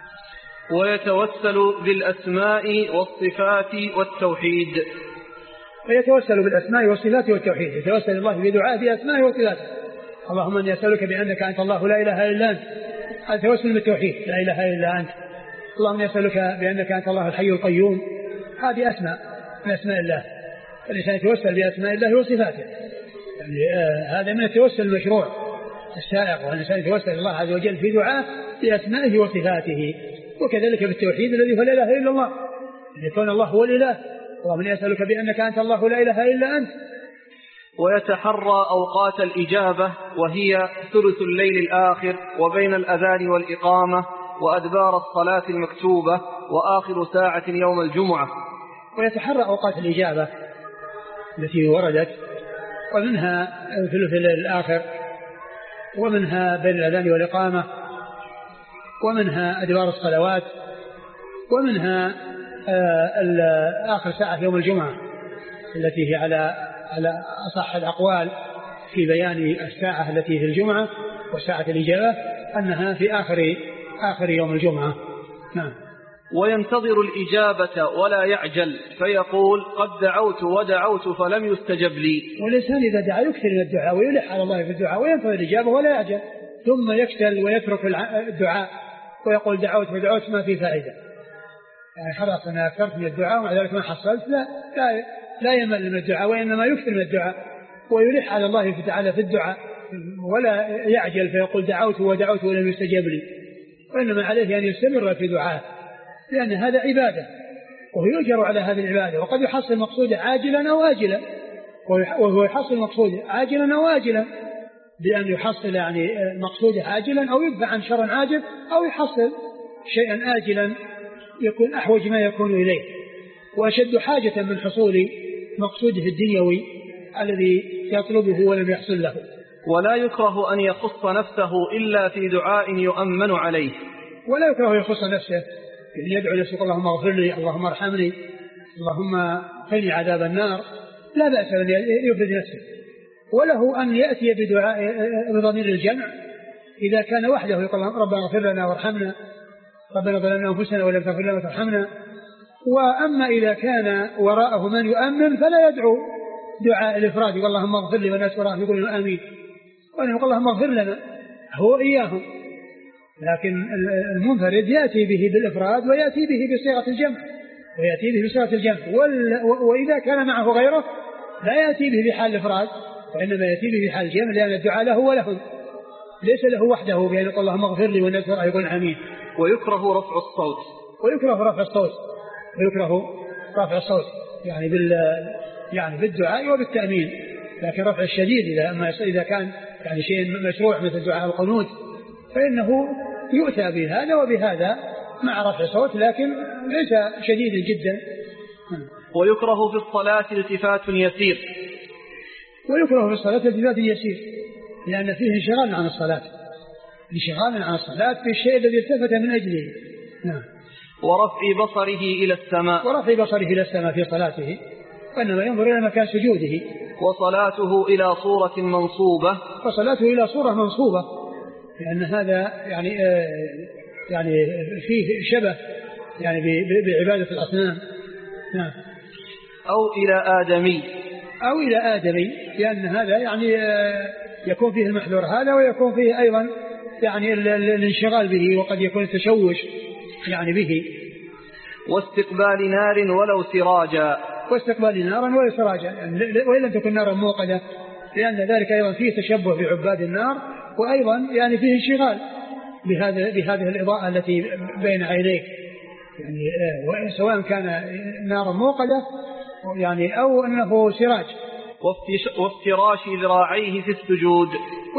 A: ويتوسل بالأسماء والصفات والتوحيد.
B: ويتوسل بالأسماء والصفات والتوحيد، يتوسل الله بدعاء بأسماء وصفاته. اللهم أني أسألك بأنك أنت الله لا إله إلا أنت، هذا توسل بالتوحيد لا إله إلا أنت. اللهم أسألك بأنك أنت الله الحي القيوم، هذه أسماء من أسماء الله، الإنسان يتوسل بأسماء الله وصفاته، يعني هذا من التوسل المشروع السائق، والإنسان يتوسل الله عز وجل في دعاء بأسمائه وصفاته. وكذلك بالتوحيد الذي هو لا إله إلا الله، أن يكون الله هو الإله. اللهم أسألك بأنك أنت الله لا إله إلا أنت.
A: ويتحرى أوقات الإجابة، وهي ثلث الليل الآخر، وبين الأذان والإقامة، وأدبار الصلاة المكتوبة، وآخر ساعة يوم الجمعة.
B: ويتحرى أوقات الإجابة التي وردت، ومنها ثلث الليل الآخر، ومنها بين الأذان والإقامة، ومنها أدبار الصلوات، ومنها آخر ساعة يوم الجمعة التي هي على أصح الأقوال في بيان الساعة التي في الجمعة وساعة الإجابة أنها في آخر يوم الجمعة. نعم.
A: وينتظر الإجابة ولا يعجل، فيقول قد دعوت ودعوت فلم يستجب لي.
B: والإنسان إذا دعا يكثر من الدعاء ويلح على الله في الدعاء وينتظر الإجابة ولا يعجل، ثم يكسل ويترك الدعاء ويقول دعوت ودعوت ما في فائدة، يعني خلاص أنا أكثرت من الدعاء ومع ذلك ما حصلت. لا يمل من الدعاء، وإنما يكثر من الدعاء ويلح على الله تعالى في الدعاء، ولا يعجل فيقول دعوت ودعوت ولم يستجب لي، وإنما عليه أن يستمر في دعاء، لأن هذا عبادة وهو يؤجر على هذه العبادة، وقد يحصل مقصوده عاجلا أو آجلا، وهو يحصل مقصوده عاجلا أو آجلا، بأن يحصل يعني مقصوده عاجلا أو يدفع عن شر عاجل، أو يحصل شيئا آجلا يكون أحوج ما يكون إليه وأشد حاجة من حصول مقصوده الدنيوي الذي يطلبه ولم يحصل له.
A: ولا يكره أن يخص نفسه إلا في دعاء يؤمن عليه.
B: ولا يكره يخص نفسه، يعني يدعو نفسه اللهم اغفر لي، اللهم ارحمني، اللهم قني عذاب النار، لا بأس أن يفرد نفسه. وله أن يأتي بدعاء بضمير الجمع إذا كان وحده، يقول ربنا اغفر لنا وارحمنا، ربنا ظلمنا أنفسنا ولم تغفر لنا وترحمنا. وأما إذا كان وراءه من يؤمن فلا يدعو دعاء الإفراد، يقول اللهم اغفر لي والناس وراءه يقولون آمين، وأنه يقول اللهم اغفر لنا هو إياهم. لكن المنفرد يأتي به بالإفراد ويأتي به بصيغة الجمع، وإذا كان معه غيره لا يأتي به بحال الإفراد، وإنما يأتي به بحال الجمع، لأن الدعاء له ولهم، ليس له وحده بأن يقول اللهم اغفر لي والناس وراءه يقولون آمين.
A: ويكره
B: رفع الصوت يعني بالدعاء وبالتأمين، لكن رفع الشديد إذا كان يعني شيء مشروع مثل دعاء القنوت فإنه يؤتى بهذا وبهذا مع رفع الصوت، لكن ليس شديد جدا.
A: ويكره في الصلاة التفات يسير.
B: لأن فيه انشغال عن الصلاة في الشيء الذي التفت من أجله. نعم.
A: ورفع بصره إلى السماء
B: في صلاته، وإنما ينظر إلى مكان سجوده.
A: وصلاته إلى صورة منصوبة،
B: لأن هذا يعني فيه شبه يعني بعبادة الأصنام. نعم.
A: أو إلى آدمي،
B: لأن هذا يعني يكون فيه المحذور هذا، ويكون فيه أيضا يعني الانشغال به، وقد يكون التشوش يعني به.
A: واستقبال نار ولو سراجا،
B: وإن لم تكن نارا موقدة، لأن ذلك أيضا فيه تشبه بعباد النار، وأيضا يعني فيه انشغال بهذه الإضاءة التي بين عينيك، يعني سواء كان نارا موقدة يعني أو أنه سراج.
A: وافتراش ذراعيه في السجود.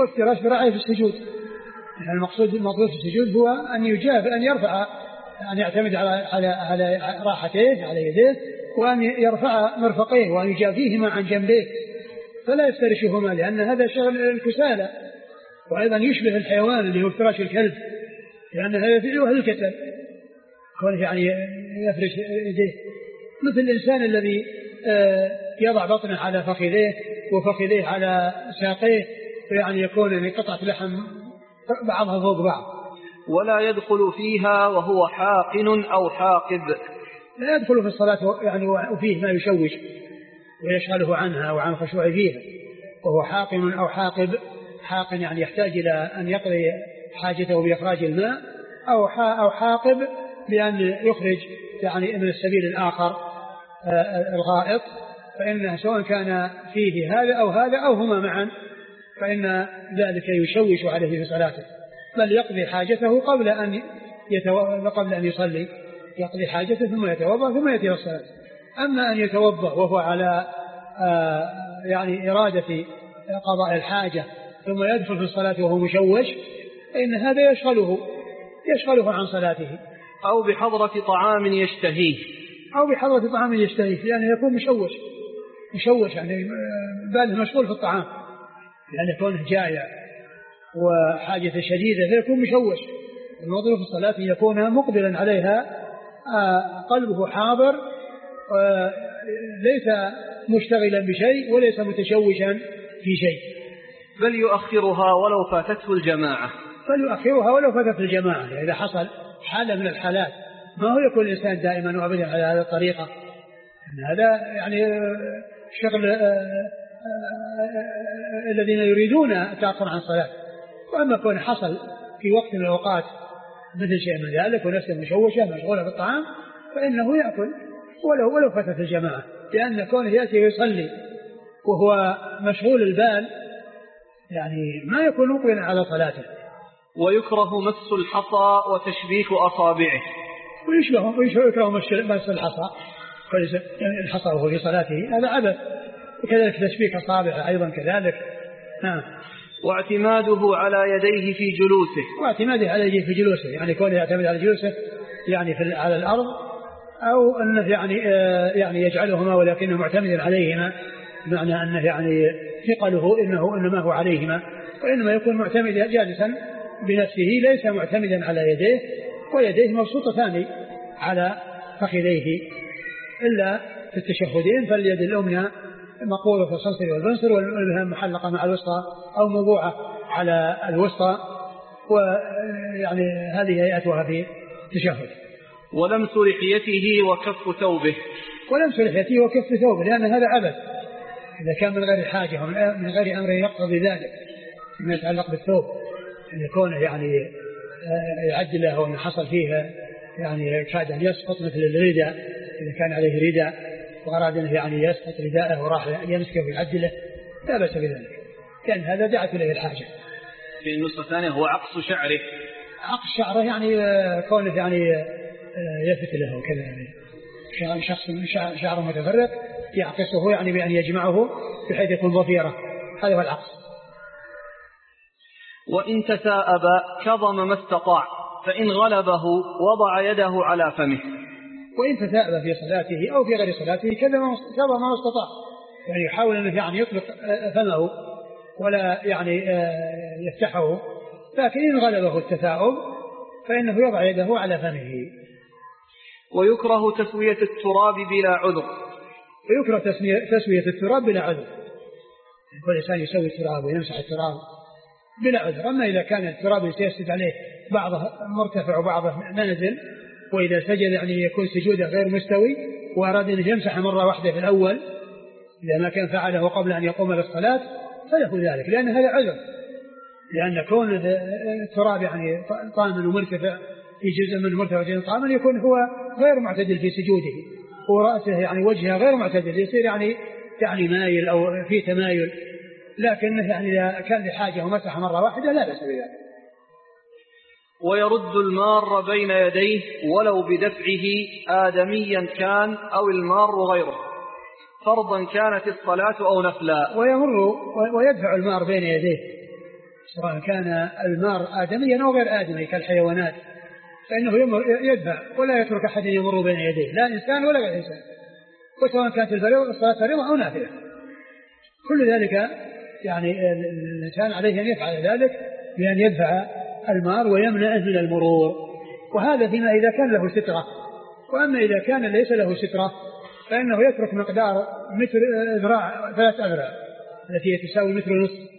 B: يعني المقصود في السجود هو أن يرفع، أن يعتمد على راحتيه، على يديه، وأن يرفع مرفقيه، وأن يجافيهما عن جنبيه، فلا يفترشهما، لأن هذا شغل الكسالى. وأيضا يشبه الحيوان اللي هو افتراش الكلب، لأن هذا يفعله الكسل، كونه يعني يفرش يديه، مثل الإنسان الذي يضع بطنه على فخذيه وفخذيه على ساقيه، يعني يكون قطعة لحم بعضها فوق بعض.
A: ولا يدخل فيها وهو حاقن أو حاقب.
B: لا يدخل في الصلاة يعني وفيه ما يشوش ويشغله عنها وعن خشوع فيها، وهو حاقن أو حاقب. حاقن يعني يحتاج إلى أن يقضي حاجته بإخراج الماء، أو حاقب بأن يخرج يعني من السبيل الآخر الغائط، فإنه سواء كان فيه هذا أو هما معا، فإن ذلك يشوش عليه في صلاته، بل يقضي حاجته قبل أن يصلي، يقضي حاجته ثم يتوضأ ثم يأتي الصلاة. أما أن يتوضأ وهو على يعني إرادة قضاء الحاجة ثم يدخل في الصلاة وهو مشوش، فإن هذا يشغله عن صلاته.
A: أو بحضرة طعام يشتهيه،
B: لأنه يكون مشوش يعني باله مشغول في الطعام، لأنه يكون جائع وحاجة شديدة فيكون مشوش. الموضوع في الصلاة يكون مقبلا عليها، قلبه حاضر، ليس مشتغلا بشيء وليس متشوشا في شيء،
A: بل يؤخرها ولو فاتته الجماعة.
B: إذا حصل حالة من الحالات، ما هو يكون الإنسان دائما وأبدا على هذه الطريقة، إن هذا يعني شغل الذين يريدون التأخر عن الصلاة. وأما كون حصل في وقت من الأوقات مثل شيء من ذلك ونفسه مشوشة مشغولة بالطعام، فإنه يأكل ولو فاتت الجماعة، لأن كونه يأتي ويصلي وهو مشغول البال يعني ما يكون مقبلا على صلاته.
A: ويكره مس الحصى وتشبيك أصابعه.
B: ويكره مس الحصى، الحصى وهو في صلاته هذا عبث، وكذلك تشبيك أصابعه أيضا كذلك.
A: واعتماده على يديه في جلوسه، يعني كونه يعتمد على جلوسه يعني على الأرض، أو أنه يعني يجعلهما ولكنه معتمد عليهما، بمعنى أنه يعني
B: ثقله إنما هو عليهما، وإنما يكون معتمدا جالسا بنفسه ليس معتمدا على يديه، ويديه مبسوطتان على فخذيه إلا في التشهدين، فاليد اليمنى مقبوضة في الصنصر والبنصر، والإبهام محلقة مع الوسطى أو موضوعة على الوسطى، ويعني هذه هيئتها في التشهد.
A: ولمس لحيته وكف ثوبه،
B: ولمس لحيته وكف ثوبه، لأن هذا عبث إذا كان من غير حاجة من غير أمر يقتضي ذلك ما يتعلق بالثوب، أن يكون يعني يعدله أو أن حصل فيه يعني كاد أن يسقط مثل الرداء، إذا كان عليه رداء وأراد أنه يعني يسقط رداءه وراح يمسكه ويعدله لا بأس بذلك، لأن هذا دعت إليه الحاجة.
A: في النص الثانية هو عقص شعره.
B: عقص شعره يعني كونه يعني يفت له كذا، يعني شخص شعره متفرق يعقصه يعني بأن يجمعه بحيث يكون ضفيرة، هذا هو العقص.
A: وإن تثاءب كظم ما استطاع، فإن غلبه وضع يده على فمه.
B: وإن تثاءب في صلاته أو في غير صلاته كظم ما استطاع، يعني يحاول أنه يعني يطلق فمه ولا يعني يفتحه، لكن إن غلبه التثاؤب فإنه يضع يده على فمه.
A: ويكره تسوية التراب بلا عذر.
B: ويكره تسوية التراب بلا عذر، كل إنسان يسوي التراب ويمسح التراب بلا عذر. أما إذا كان التراب سيسجد عليه بعضه مرتفع وبعضه نازل، وإذا سجد يعني يكون سجوده غير مستوي وأراد أن يمسح مرة واحدة في الأول إذا ما كان فعله قبل أن يقوم للصلاة فله ذلك، لأن هذا عذر، لأن كون التراب يعني طامن ومرتفع في جزء من مرتفع وجزء طامن يكون هو غير معتدل في سجوده، ورأسه يعني وجهه غير معتدل، يصير يعني مايل أو في تمايل، لكن يعني إذا كان لحاجة ومسح مرة واحدة لا بأس بذلك.
A: ويرد المار بين يديه ولو بدفعه آدميا كان أو المار غيره، فرضا كانت الصلاة أو نفلا.
B: ويدفع المار بين يديه سواء كان المار آدميا أو غير آدمي كالحيوانات، فإنه يدفع ولا يترك أحد يمر بين يديه، لا إنسان ولا غير إنسان، وسواء كانت الصلاة فريضة أو نافلة، كل ذلك يعني الإنسان عليه أن يفعل ذلك بأن يدفع المار ويمنعه من المرور، وهذا فيما إذا كان له سترة. وأما إذا كان ليس له سترة فإنه يترك مقدار متر ذراع 3 أذرع التي تساوي متر ونصف،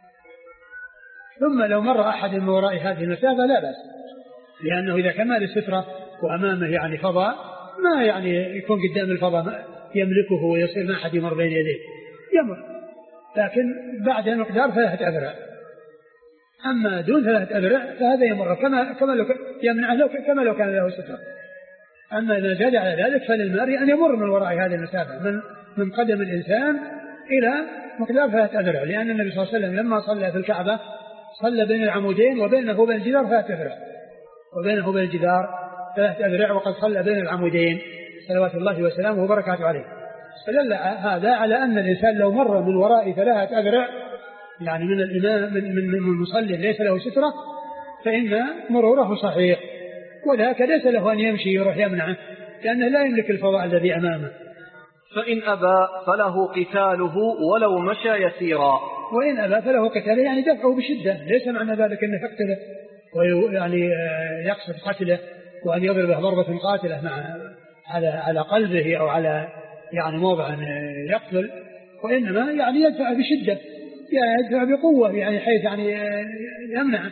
B: ثم لو مر أحد من وراء هذه المسافة لا بأس، لأنه إذا كمال السترة وأمامه يعني فضاء ما يعني يكون قدام الفضاء يملكه ويصير ما أحد يمر بين يديه يمر، لكن بعد المقدار 3 أذرع، أما دون 3 أذرع فهذا يمر كما لو يمنعه كما لو كان له سترة. أما إذا زاد على ذلك فللماري أن يمر من وراء هذه المسافة من قدم الإنسان إلى مقدار 3 أذرع، لأن النبي صلى الله عليه وسلم لما صلى في الكعبة صلى بين العمودين وبينه وبين الجدار 3 أذرع، وبينه وبين الجدار 3 أذرع، وقد صلى بين العمودين صلوات الله وسلامه وبركاته عليه. فدل هذا على أن الإنسان لو مر من وراء 3 أذرع يعني من الإمام من المصلي ليس له سترة فإن مروره صحيح، وذاك ليس له أن يمشي يروح يمنعه لأنه لا يملك الفضاء الذي أمامه.
A: فإن أبى فله قتاله ولو مشى يسيرا.
B: وإن أبى فله قتاله يعني دفعه بشدة، ليس معنى ذلك أنه يقتله ويعني يقصد قتله وأن يضربه ضربة قاتلة على قلبه أو على يعني موضع يقتل، وإنما يعني يدفع بشدة، يعني يدفع بقوة يعني حيث يعني يمنع.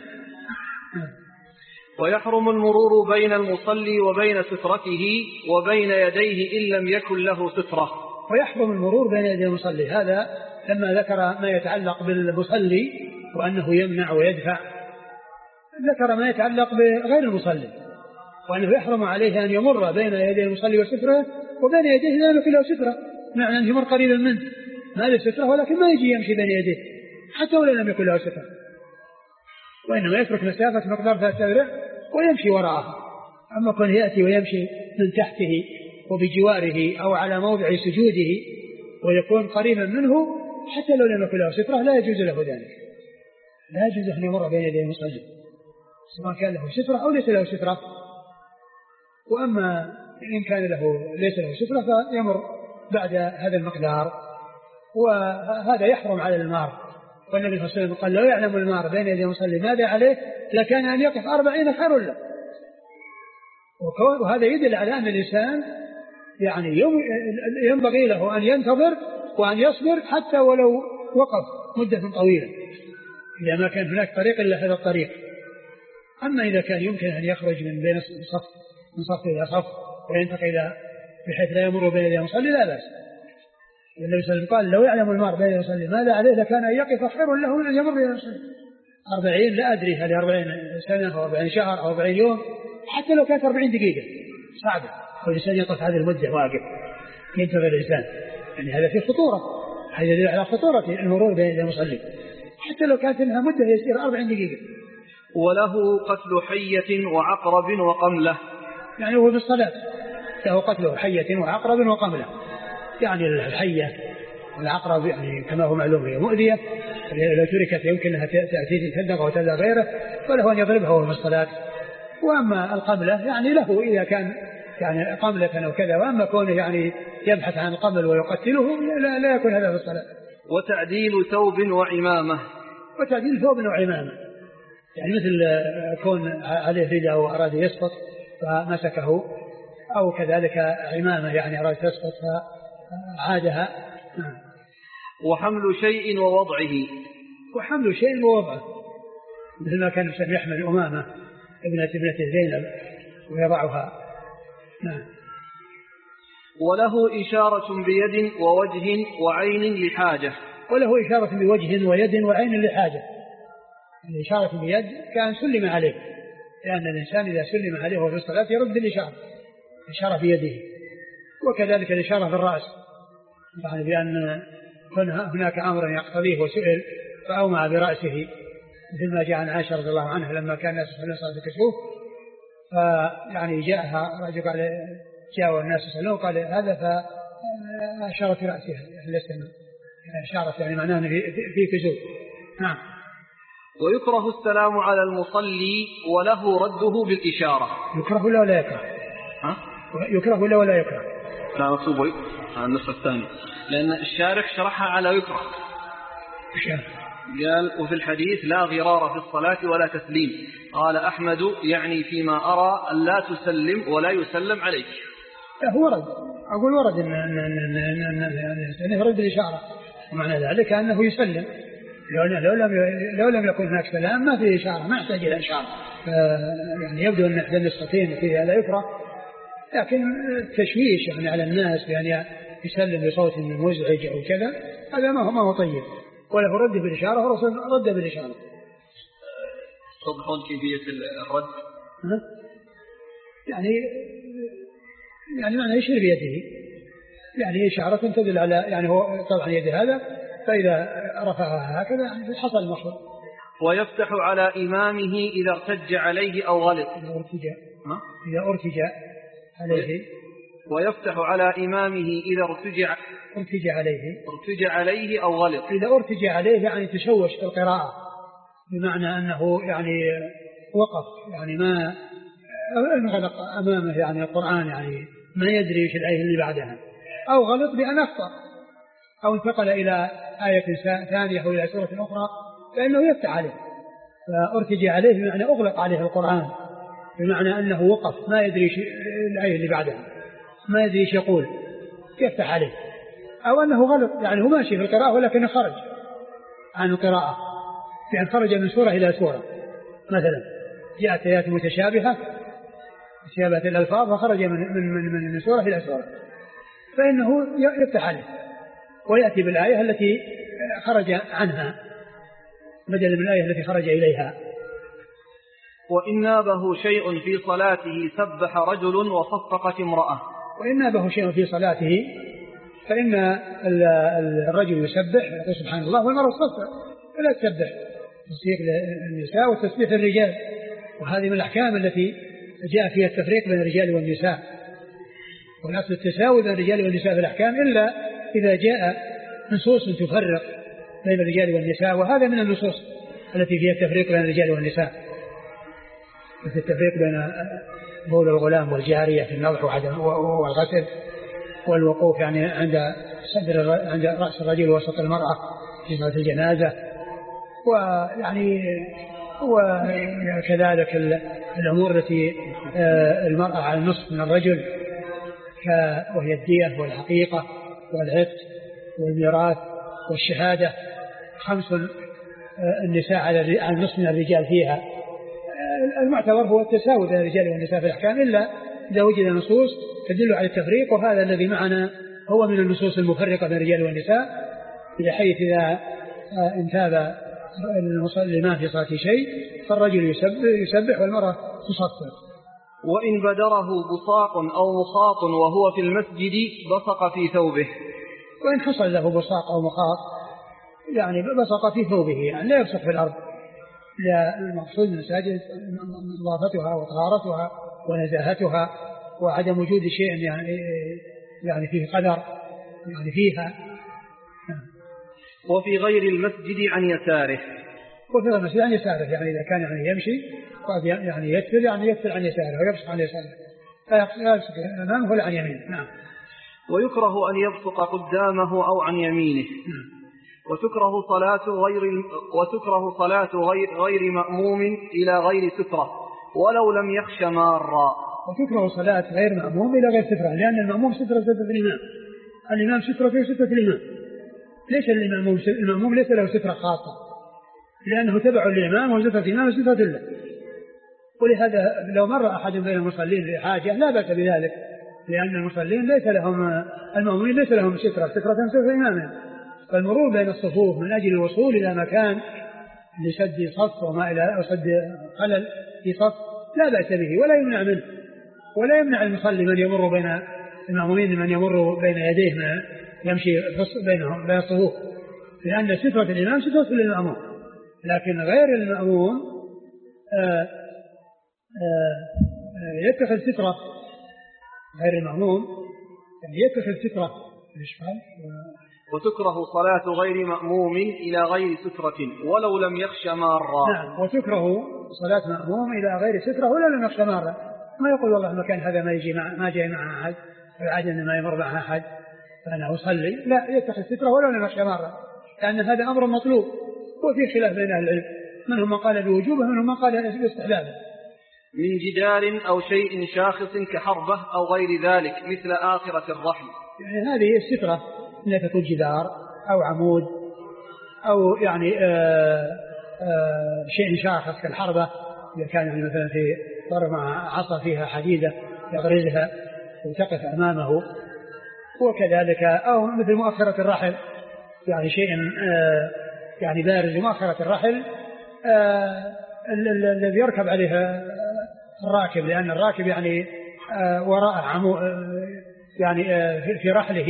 A: ويحرم المرور بين المصلي وبين سترته وبين يديه إن لم يكن له سترة.
B: ويحرم المرور بين يدي المصلي، هذا لما ذكر ما يتعلق بالمصلي وأنه يمنع ويدفع ذكر ما يتعلق بغير المصلي، وأنه يحرم عليه أن يمر بين يدي المصلي وستره وبين يديه لا يكن له سترة، معنى أن يمر قريبا منه ما له سترة ولكن ما يجي يمشي بين يديه حتى ولو لم يكن له سترة، وإنما يترك مسافة مقدار 3 أذرع ويمشي وراءه. أما كان يأتي ويمشي من تحته وبجواره أو على موضع سجوده ويكون قريبا منه حتى لو لم يكن له سترة لا يجوز له ذلك، لا يجوز أن يمر بين يديه المصلي سواء كان له سترة أو ليس له سترة. وأما إن كان ليس له سترة فيمر بعد هذا المقدار، وهذا يحرم على المار. والنبي صلى الله عليه وسلم قال: لو يعلم المار بين يدي المصلي ماذا عليه لكان أن يقف 40 خير له. وهذا يدل على أن الإنسان يعني ينبغي له أن ينتظر وأن يصبر حتى ولو وقف مدة طويلة، إذا ما كان هناك طريق إلا هذا الطريق. أما إذا كان يمكن أن يخرج من بين الصف من صف إلى صف وينتقل بحيث لا يمر بين يدي المصلي لا بأس. النبي صلى الله عليه وسلم قال: لو يعلم المار بين يدي المصلي ماذا عليه لكان أن يقف خير له من أن يمر بين يدي المصلي. 40 لا أدري هل 40 سنة أو 40 شهر أو 40 يوم، حتى لو كانت 40 دقيقة صعبة والإنسان يقف هذه المدة واقف ينتظر الإنسان، يعني هذا فيه خطورة، هذا يدل على خطورة المرور بين يدي المصلي حتى لو كانت إنها مدة يسير 40 دقيقة.
A: وله قتل حية وعقرب وقملة،
B: يعني هو في الصلاة له قتل حية وعقرب وقملة. يعني الحية والعقرب يعني كما هو معلوم هي مؤذية، لو تركت يمكن أنها تأتي تلدغ وتلدغ غيره، وله أن يضربها وهو في الصلاة. وأما القملة يعني له إذا كان يعني قملة أو كذا، وأما كونه يعني يبحث عن القمل ويقتله لا يكون هذا في الصلاة.
A: وتعديل ثوب وعمامة،
B: وتعديل ثوب وعمامة يعني مثل كون عليه رداء وأراد يسقط فمسكه، أو كذلك عمامة يعني أراد تسقط فعادها.
A: وحمل شيء ووضعه،
B: وحمل شيء ووضعه مثل ما كان يحمل أمامة ابنة زينب ويضعها.
A: وله إشارة بيد ووجه وعين لحاجة،
B: وله إشارة بوجه ويد وعين لحاجة. الإشارة بيد كان سلم عليه، لأن الإنسان إذا سلم عليه وهو في الصلاة يرد الإشارة، إشارة بيده. وكذلك الإشارة بالرأس، يعني بأن هناك أمر يقتضيه وسئل فأومع برأسه، مثل ما جاء عن عائشة رضي الله عنها لما كان الناس يصلون صلاة الكسوف، فيعني جاءها رجل قال جاء الناس يصلون قال هذا، فأشارت رأسها أشارت يعني معناه في كسوف. نعم.
A: ويكره السلام على المصلي وله رده بالإشارة.
B: يكره ولا لا يكره؟ يكره ولا يكره؟
A: لا مكتوب النص الثاني، لأن الشارح شرحها على يكره. قال: وفي الحديث لا غرار في الصلاة ولا تسليم. قال أحمد: يعني فيما أرى أن لا تسلم ولا يسلم عليك.
B: هو ورد، أقول ورد أن يرد الإشارة، ومعنى ذلك أنه يسلم. لو لم يكن هناك سلام ما فيه إشارة، ما يحتاج إلى إشارة. يعني يبدو أن إحدى النسختين فيها لا يكره، لكن التشويش يعني على الناس بأن يسلم بصوت مزعج أو كذا هذا ما هو طيب. وله رد بالإشارة ورسول رد بالإشارة.
A: توضحون كيفية الرد؟
B: يعني معنى يشير بيده، يعني إشارة تدل على يعني هو طبعا يد هذا، فإذا رفعها هكذا يعني حصل المقصود.
A: ويفتح على إمامه إذا ارتج عليه أو غلط.
B: إذا ارتج عليه.
A: ويفتح على إمامه إذا ارتج عليه أو غلط.
B: إذا ارتج عليه يعني تشوش في القراءة، بمعنى أنه يعني وقف، يعني ما انغلق أمامه يعني القرآن، يعني ما يدري ايش الآية اللي بعدها، أو غلط بأن أخطأ أو انتقل إلى آية ثانية أو إلى سورة أخرى، فإنه يفتح عليه. فارتج عليه بمعنى أغلق عليه القرآن، بمعنى أنه وقف ما يدري الآية اللي بعدها، ما يدري ايش يقول، يفتح عليه. أو أنه غلط يعني هو ماشي في القراءة ولكن خرج عن القراءة، يعني خرج من سورة إلى سورة، مثلا جاءت آيات متشابهة تشابهت الألفاظ وخرج من سورة إلى سورة، فإنه يفتح عليه ويأتي بالآية التي خرج عنها بدلا من الآية التي خرج إليها.
A: وإن نابه شيء في صلاته سبح رجل وصفقت امرأة.
B: وإن نابه شيء في صلاته فإن الرجل يسبح يقول سبحان الله، والمرأة تصفق ولا تسبح، تسبيح النساء وتسبيح الرجال. وهذه من الأحكام التي جاء فيها التفريق بين الرجال والنساء، والأصل التساوي بين الرجال والنساء في الأحكام، إلا إذا جاء نصوص تفرق بين الرجال والنساء، وهذا من النصوص التي فيها التفريق بين الرجال والنساء، مثل التفريق بين بول الغلام والجارية في النضح والغسل والوقوف يعني عند عند رأس الرجل وسط المرأة في صلاة الجنازة. ويعني وكذلك الأمور التي المرأة على النصف من الرجل وهي الدية والحقيقة والعتق والميراث والشهادة 5 النساء على النصف من الرجال فيها. المعتبر هو التساوي بين الرجال والنساء في الأحكام إلا إذا وجد نصوص تدل على التفريق، وهذا الذي معنا هو من النصوص المفرقة بين الرجال والنساء، بحيث إذا انتاب الإمام في صلاة شيء فالرجل يسبح والمرأة تصفر.
A: وإن بدره بصاق أو مخاط وهو في المسجد بصق في ثوبه.
B: وإن حصل له بصاق أو مخاط يعني بصق في ثوبه، يعني لا يبصق في الأرض. لا، المقصود من المساجد نظافتها وطهارتها ونزاهتها وعدم وجود شيء يعني فيه قدر يعني فيها.
A: وفي غير المسجد عن يساره.
B: وفي غير المسجد عن يساره، يعني إذا كان يعني يمشي يعني يتفل عن يساره ويبصق عن يساره، لا يبصق أمامه ولا عن يمينه. نعم.
A: ويكره أن يبصق قدامه أو عن يمينه. وتكره صلاة غير مأموم إلى غير سترة ولو لم يخش مارا.
B: وتكره صلاة غير مأموم إلى غير سترة، لأن المأموم سترة الإمام، الإمام سترة في سترة الإمام، ليس المأموم ليس له سترة خاصة، لأنه تبع الإمام وسترة الإمام سترة له. ولهذا لو مر أحد بين المصلين لحاجة لا بأس بذلك، لأن المصلين ليس لهم المأمومين ليس لهم سترة إمامهم، فالمرور بين الصفوف من أجل الوصول إلى مكان لسد صف وما إلى سد خلل في صف لا بأس به ولا يمنع منه، ولا يمنع المصلي من يمر بين المأمومين من يمر بين يديه ما يمشي بين الصفوف، لأن سترة الإمام سترة للمأموم. لكن غير المأموم يتخذ سترة، غير المأموم يعني يتخذ سترة.
A: وتكره صلاة غير مأموم إلى غير سترة ولو لم يخش مارا.
B: نعم، وتكره صلاة مأموم إلى غير سترة ولو لم يخش مارا. ما يقول والله المكان هذا ما جاء مع أحد، العادة أن ما يمر مع أحد فأنا أصلي، لا، يتخذ سترة ولو لم يخش مارا، لأن هذا أمر مطلوب. وفي خلاف بين أهل العلم، منهم من قال بوجوبه ومنهم من قال باستحبابه.
A: من جدار أو شيء شاخص كحربة أو غير ذلك مثل آخرة الرحل.
B: يعني هذه السترة إنها تكون جدار أو عمود أو يعني شيء شاخص كالحربة، إذا كان يعني مثلا في ضرب مع عصا فيها حديدة يغرزها وتقف أمامه، وكذلك أو مثل مؤخرة الرحل، يعني شيء يعني بارز. مؤخرة الرحل الذي يركب عليها الراكب، لأن الراكب يعني وراء يعني في رحله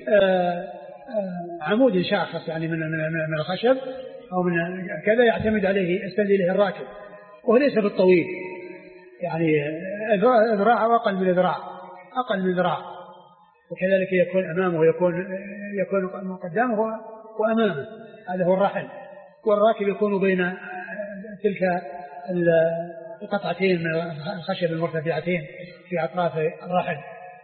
B: عمود شاخص يعني من الخشب أو من كذا يعتمد عليه يستند إليه الراكب، وليس بالطويل، يعني ذراع أو أقل من ذراع، وكذلك يكون أمامه يكون قدامه وأمامه، هذا هو الرحل. والراكب يكون بين تلك القطعتين من الخشب المرتفعتين في أطراف الرحل،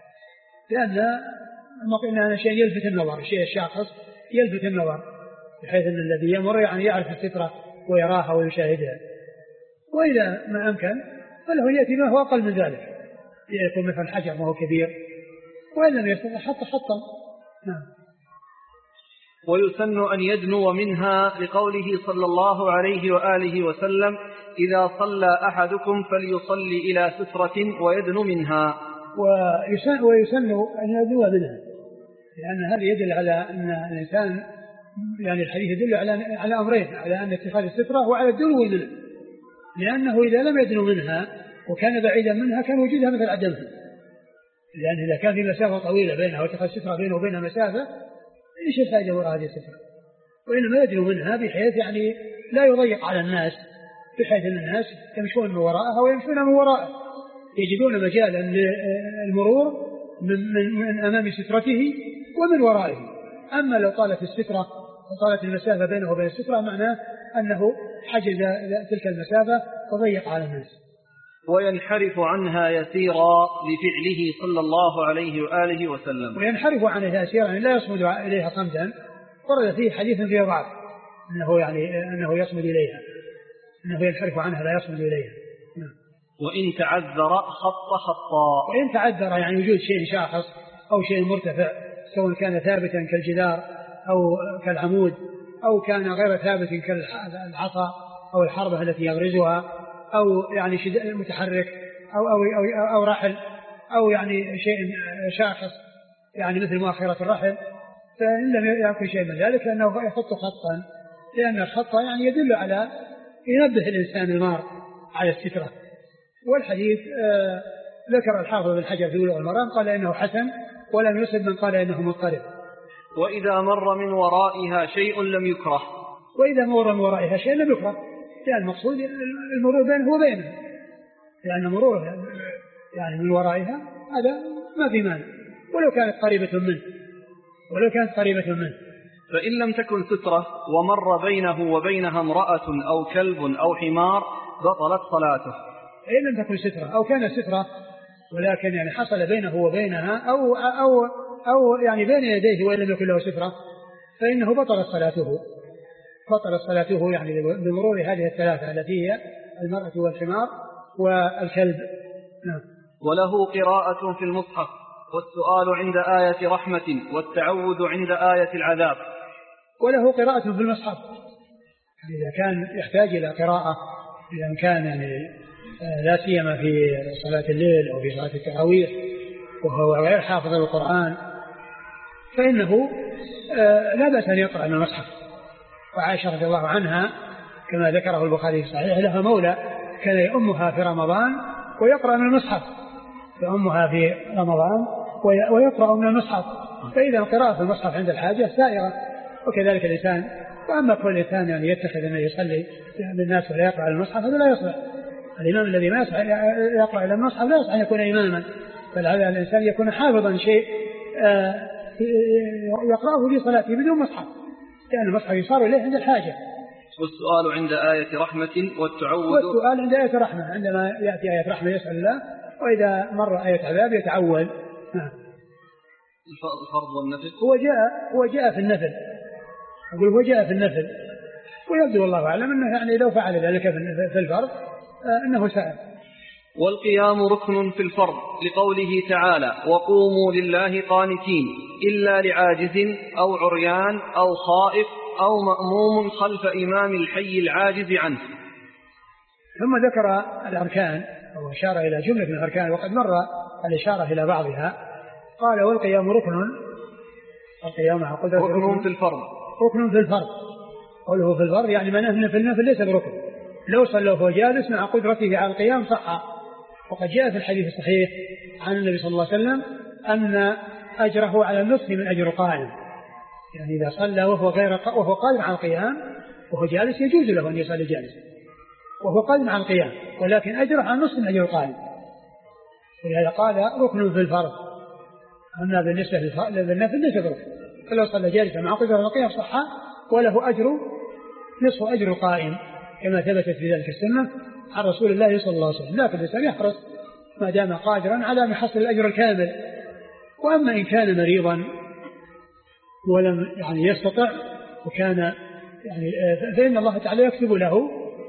B: لأن شيء يلفت النظر، الشيء الشاخص يلفت النظر، بحيث أن الذي يمر يعني يعرف السترة ويراها ويشاهدها. وإذا ما أمكن فله يأتي ما هو أقل من ذلك، يكون مثل حجر ما هو كبير، وإن لم يستطع حطا. نعم.
A: ويسن أن يدنو منها لقوله صلى الله عليه وآله وسلم: إذا صلى أحدكم فليصلي إلى سترة ويدنو منها.
B: ويسن أن يدنو منها، لأن هذا يدل على أن الإنسان، يعني الحديث يدل على أمرين: على أن اتخاذ السترة وعلى الدنو منها، لأنه إذا لم يدنو منها وكان بعيدا منها كان وجودها مثل عدمها، لأن إذا كان في مسافة طويلة بينها واتخاذ السترة بينه وبينها مسافة، إيش الفائدة وراء هذه السترة؟ وإنما يدنو منها بحيث يعني لا يضيق على الناس، بحيث أن الناس يمشون من وراءها ويمشون من وراءه، يجدون مجالا للمرور من أمام سترته ومن ورائه. أما لو طالت السترة وطالت المسافة بينه وبين السترة، معناه أنه حجز تلك المسافة وضيق على الناس.
A: وينحرف عنها يسيرا لفعله صلى الله عليه وآله وسلم.
B: وينحرف عنها يسيرا يعني لا يصمد إليها صمدا. ورد فيه حديث فيه ضعف أنه يصمد إليها، أنه ينحرف عنها لا يصمد إليها.
A: وإن تعذر خط خطا.
B: وإن تعذر يعني وجود شيء شاخص أو شيء مرتفع، سواء كان ثابتا كالجدار أو كالعمود، أو كان غير ثابت كالعصا أو الحربة التي يغرزها، أو يعني متحرك أو رحل، أو يعني شيء شاخص يعني مثل مؤخرة الرحل، فإن لم يكن شيء من ذلك أنه يخط خطا، لأن الخط يعني يدل على ينبه الإنسان المار على السترة. والحديث ذكر الحافظ بن حجر في بلوغ المرام قال إنه حسن، ولم يسب من قال إنه مضطرب.
A: وإذا مر من ورائها شيء لم يكره.
B: وإذا مر من ورائها شيء لم يكره، لأن المقصود المرور بينه وبينه، لأن مرور يعني من ورائها هذا ما في مانع، ولو كانت قريبة منه.
A: فإن لم تكن سترة ومر بينه وبينها امرأة أو كلب أو حمار بطلت صلاته.
B: إن لم تكن سترة أو كان سترة ولكن يعني حصل بينه وبينها أو يعني بين يديه وإن لم يكن له سترة، فإنه بطلت صلاته يعني بمرور هذه الثلاثة التي هي المرأة والحمار والكلب. نعم.
A: وله قراءة في المصحف، والسؤال عند آية رحمة، والتعوذ عند آية العذاب.
B: وله قراءة في المصحف إذا كان يحتاج إلى قراءة، إذا كان يعني لا سيما في صلاة الليل أو في صلاة التراويح وهو غير حافظ القرآن، فإنه لا بأس أن يقرأ من المصحف. وعائشة رضي الله عنها كما ذكره البخاري في صحيحه لها مولى كان يؤمها في رمضان ويقرأ من المصحف، يؤمها في رمضان ويقرأ من المصحف، فإذا القراءة في المصحف عند الحاجة سائرة. وكذلك الإنسان، وأما كل إنسان يعني يتخذ أنه يصلي بالناس ولا يقرأ المصحف هذا لا يصلح. الإمام الذي ما يقرأ إلى المصحف لا يصلح أن يكون إماما، بل على الإنسان يكون حافظا شيء يقرأه في صلاته بدون مصحف، لأن المصحف يصار إليه عند الحاجة.
A: والسؤال عند آية رحمة،
B: والسؤال عند آية رحمة، عندما يأتي آية رحمة يسأل الله، وإذا مر آية عذاب يتعوذ.
A: الفرض والنفل
B: هو جاء في النفل، أقول هو جاء في النفل، ويبدو الله أعلم أنه يعني لو فعل ذلك في الفرض أنه سأل.
A: والقيام ركن في الفرض لقوله تعالى وقوموا لله قانتين إلا لعاجز أو عريان أو خائف أو مأموم خلف إمام الحي العاجز عنه.
B: ثم ذكر الأركان وأشار إلى جملة من الأركان، وقد مر الإشارة إلى بعضها. قال والقيام ركن، القيام مع قدرة
A: ركن في الفرض.
B: ركن في الفرض، قوله في الفرض يعني من أهل في النفل ليس بركن، لو صلى وهو جالس مع قدرته على القيام صح. وقد جاء في الحديث الصحيح عن النبي صلى الله عليه وسلم أن أجره على النصف من أجر قائم، يعني إذا صلى وهو قادر على القيام وهو جالس يجوز له أن يصلي جالس وهو قادر على القيام، ولكن أجره على النصف من أجر قائم، ولهذا قال ركن في الفرض. أما بالنسبة للنفل ليس بركن، فلو صلى جالسا مع قدرة على القيام صح وله أجر نصف أجر القائم، كما ثبتت في ذلك السنة عن رسول الله صلى الله عليه وسلم. لكن الإنسان يحرص ما دام قادرا على محصل الأجر الكامل. وأما إن كان مريضا ولم يعني يستطع وكان يعني فإن الله تعالى يكتب له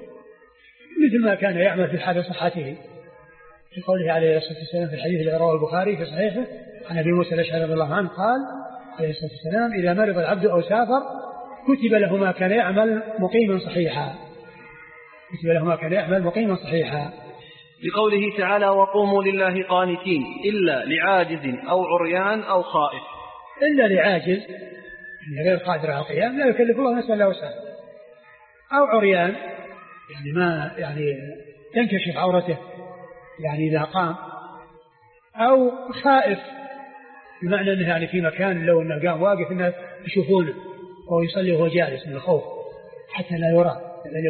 B: مثل ما كان يعمل في حال صحته، في قوله عليه الصلاة والسلام في الحديث الذي رواه البخاري في صحيحه عن أبي موسى الأشعري رضي الله عنه قال عليه الصلاة والسلام إذا مرض العبد أو سافر كتب له ما كان يعمل مقيما صحيحا، كتب له ما كان يعمل مقيما صحيحا.
A: لقوله تعالى وقوموا لله قانتين إلا لعاجز أو عريان أو خائف.
B: إلا لعاجز غير قادر على القيام لا يكلف الله نفسا إلا وسعها، أو عريان يعني ما يعني تنكشف عورته يعني إذا قام، أو خائف بمعنى أنه يعني في مكان لو أنه قام واقف الناس يشوفونه وهو يصلي وهو جالس من الخوف حتى لا يرى، لأن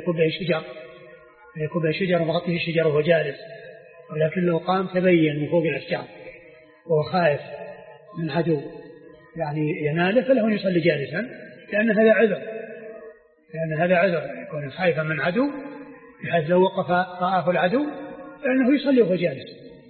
B: يكون بين شجر ومغطيه الشجر وهو جالس، ولكن لو قام تبين من فوق الأشجار وهو خائف من عدو يعني يناله فله أن يصلي جالسا، لأن هذا عذر يكون خائفا من عدو بحيث لو وقف رآه العدو لأنه يصلي وهو جالس.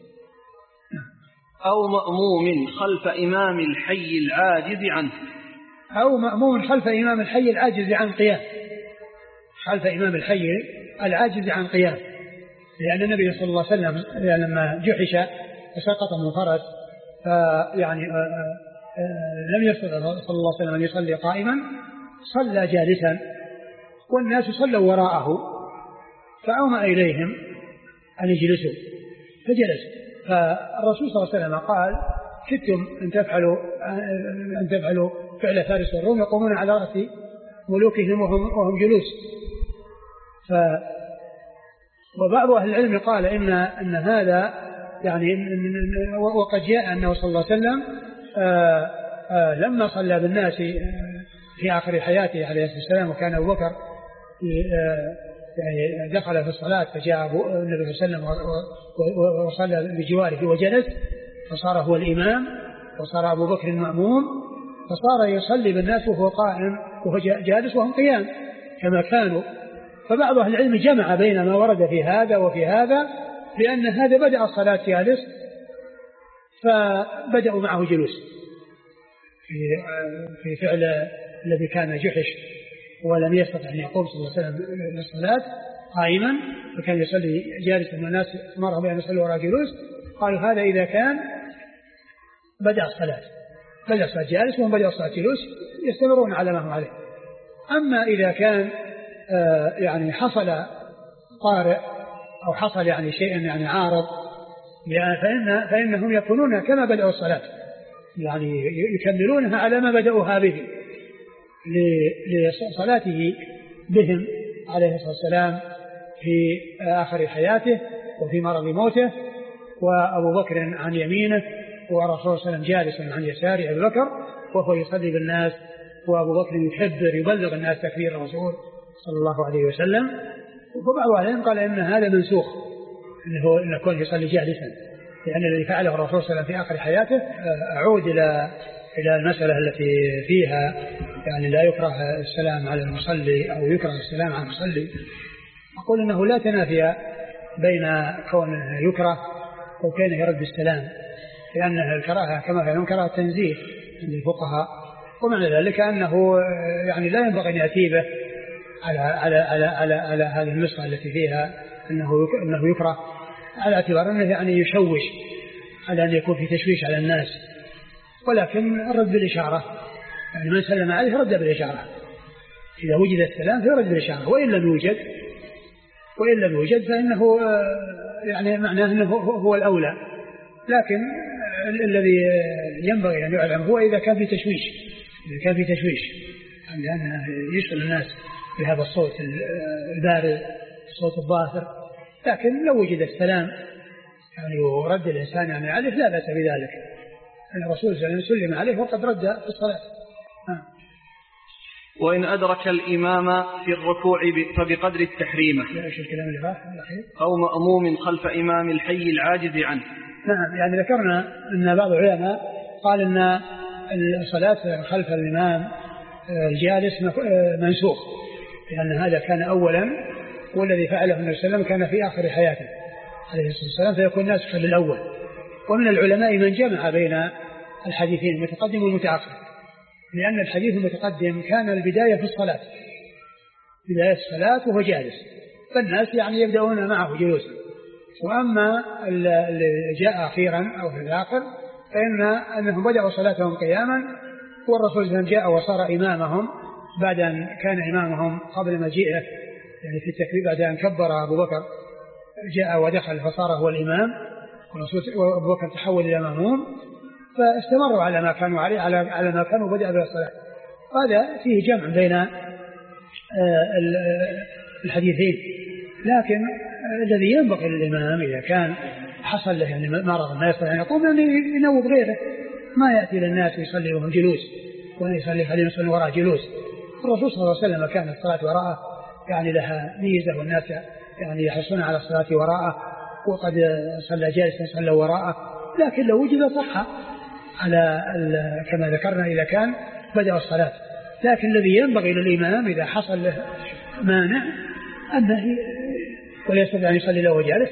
A: أو مأموم خلف إمام الحي العاجز عنه.
B: أو مأموم خلف إمام الحي العاجز عن قيام، خلف إمام الحي العاجز عن قيام، لأن النبي صلى الله عليه وسلم لما جحش وسقط من فرس يعني لم يستطع صلى الله عليه وسلم أن يصلي قائما، صلى جالسا والناس صلوا وراءه، فأومأ إليهم أن يجلسوا فجلسوا. فالرسول صلى الله عليه وسلم قال: كدتم أن تفعلوا فعل فارس والروم يقومون على رأس ملوكهم وهم جلوس. وبعض أهل العلم قال إن هذا يعني وقد جاء أنه صلى الله عليه وسلم لما صلى بالناس في آخر حياته عليه الصلاة والسلام، وكان أبو بكر يعني دخل في الصلاة، فجاء النبي صلى الله عليه وسلم وصلى بجواره وجلس، فصار هو الإمام وصار أبو بكر المأموم، فصار يصلي بالناس وهو قائم وهو جالس وهم قيام كما كانوا. فبعض أهل العلم جمع بين ما ورد في هذا وفي هذا، لأن هذا بدأ الصلاة جالس فبدأوا معه جلوس في فعل الذي كان جحش ولم يستطع أن يقوم صلى الله عليه وسلم للصلاة قائما، فكان يصلي جالسا والناس مرة بأن يصلوا وراء جلوس. قالوا هذا إذا كان بدأ الصلاة جالس وهم بدأ الصلاة جلوس يستمرون على ما هم عليه. أما إذا كان يعني حصل طارئ أو حصل يعني شيء يعني عارض، يعني فإنهم يكونون كما بدأوا الصلاة، يعني يكملونها على ما بدأوها به لصلاته بهم عليه الصلاة والسلام في آخر حياته وفي مرض موته، وأبو بكر عن يمينه ورسول صلى الله عليه وسلم جالس عن يسار أبي بكر وهو يصلي بالناس، وأبو بكر يكبر يبلغ الناس تكبير الرسول صلى الله عليه وسلم. وبعض أهل العلم قال إن هذا منسوخ، إنه يكون يصلي جالسا، لأن الذي فعله الرسول صلى الله عليه وسلم في آخر حياته. أعود إلى المسألة التي فيها يعني لا يكره السلام على المصلي أو يكره السلام على المصلي. أقول إنه لا تنافي بين كونه يكره وكونه يرد السلام، لأن الكراهة كما فعلهم كراهة تنزيه عند الفقهاء، ومعنى ذلك أنه يعني لا ينبغي أن يأتي به على هذه النسخة التي فيها أنه يكره، على اعتبار أنه يعني يشوش على أن يكون في تشويش على الناس، ولكن الرد بالإشارة، يعني من سلم عليه رد بالإشارة، إذا وجد السلام فيرد بالإشارة، وإن لم يوجد فإنه يعني معناه أنه هو الأولى. لكن الذي ينبغي أن يعلم هو إذا كان في تشويش لأنه يشغل الناس بهذا الصوت البارد الصوت الظاهر. لكن لو وجد السلام يعني ورد الإنسان يعني عليه لا بأس بذلك، أن الرسول صلى الله عليه وسلم سلم عليه وقد رد في الصلاة.
A: وإن أدرك الإمام في الركوع فبقدر التحريمة. أو مأموم خلف إمام الحي العاجز عنه.
B: نعم، يعني ذكرنا أن بعض العلماء قال أن الصلاة خلف الإمام الجالس منسوخ، لأن هذا كان أولا، والذي فعله النبي صلى الله عليه وسلم كان في آخر حياته عليه الصلاة والسلام، فيكون ناسخا للأول. ومن العلماء من جمع بين الحديثين المتقدم والمتأخر، لأن الحديث المتقدم كان البداية في الصلاة، بداية الصلاة وهو جالس، فالناس يعني يبدأون معه جلوسا. وأما اللي جاء أخيرا أو في الآخر فإنهم بدأوا صلاتهم قياما، والرسول صلى الله عليه وسلم جاء وصار إمامهم بعد أن كان إمامهم قبل مجيئه، يعني في التكبير بعد أن كبر أبو بكر جاء ودخل فصار هو الإمام، وأبو بكر تحول إلى مأموم، فاستمروا على ما كانوا عليه على ما كانوا بدأ بالصلاة. هذا فيه جمع بين الحديثين. لكن الذي ينبغي للإمام إذا كان حصل له يعني مرض ما يستطيع أن يقوم أن ينوب غيره، ما يأتي للناس يصلي وهم جلوس ويصلي خليل يصلي وراء جلوس. الرسول صلى الله عليه وسلم كانت الصلاة وراءه يعني لها ميزة، والناس يعني يحرصون على الصلاة وراءه، وقد صلى جالسا صلى وراءه. لكن لو وجد صح على كما ذكرنا إذا كان بدأ الصلاة. لكن الذي ينبغي للإمام إذا حصل له مانع أنه ولا يستطيع أن يصلي له جالس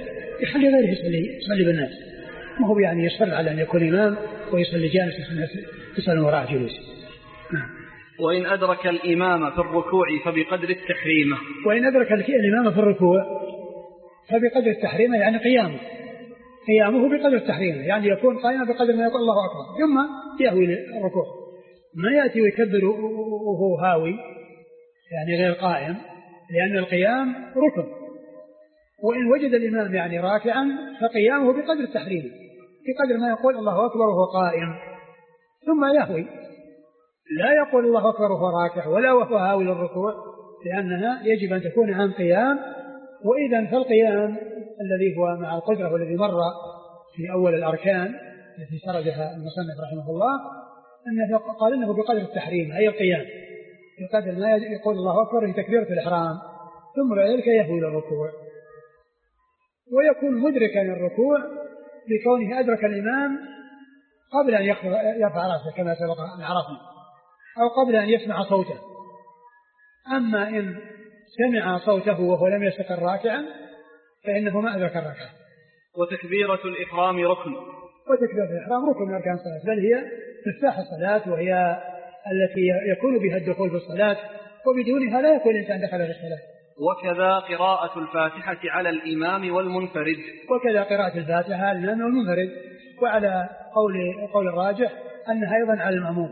B: يخلي غيره يصلي بالناس، ما هو يعني يصر على أن يكون إمام ويصلي جالس يصلي وراء جلوس.
A: وإن أدرك الإمام في الركوع فبقدر التحريمة.
B: وإن أدرك الإمام في الركوع فبقدر التحريمة يعني قيامه بقدر التحريمة، يعني يكون قائما بقدر ما يقول الله أكبر ثم يهوي للركوع، ما يأتي ويكبر وهو هاوي يعني غير قائم، لأن القيام ركن. وإن وجد الإمام يعني راكعا فقيامه بقدر التحريمة، بقدر ما يقول الله أكبر وهو قائم ثم يهوي، لا يقول الله أكبر وهو راكع ولا وهو هاوي للركوع، لأنها يجب أن تكون عن قيام. وإذا فالقيام الذي هو مع القدرة والذي مر في أول الأركان التي سردها المصنف رحمه الله أنه قال إنه بقدر التحريم، أي القيام بقدر ما يقول الله أكبر في تكبيرة الإحرام ثم بعد ذلك يهوي للركوع، ويكون مدركا الركوع بكونه أدرك الإمام قبل أن يرفع رأسه كما سبق أن عرفنا، أو قبل أن يسمع صوته. أما إن سمع صوته وهو لم يستقر راكعا فإنه ما أدرك الركعة.
A: وتكبيرة الإحرام ركن.
B: وتكبيرة الإحرام ركن من أركان الصلاة، بل هي مفتاح الصلاة، وهي التي يكون بها الدخول في الصلاة، وبدونها لا يكون الإنسان دخل في الصلاة.
A: وكذا قراءة الفاتحة على الإمام والمنفرد.
B: وكذا قراءة الفاتحة على الإمام والمنفرد، وعلى قول الراجح أنها أيضا على المأموم.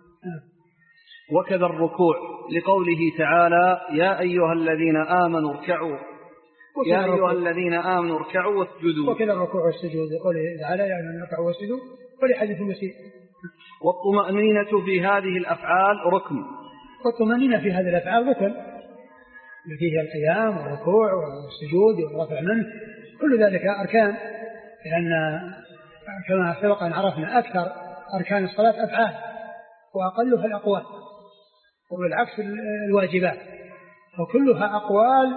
A: وكذا الركوع لقوله تعالى يا أيها الذين آمنوا اركعوا واسجدوا.
B: وكذا الركوع والسجود لقوله تعالى يا أيها الذين اركعوا واسجدوا، ولحديث المسيء.
A: والطمأنينة في هذه الأفعال ركن.
B: والطمأنينة في هذه الأفعال ركن، فيه القيام والركوع والسجود والرفع منه، كل ذلك أركان، لأن كما سبق أن عرفنا أكثر أركان الصلاة أفعال وأقلها الأقوال، وبالعكس الواجبات، وكلها أقوال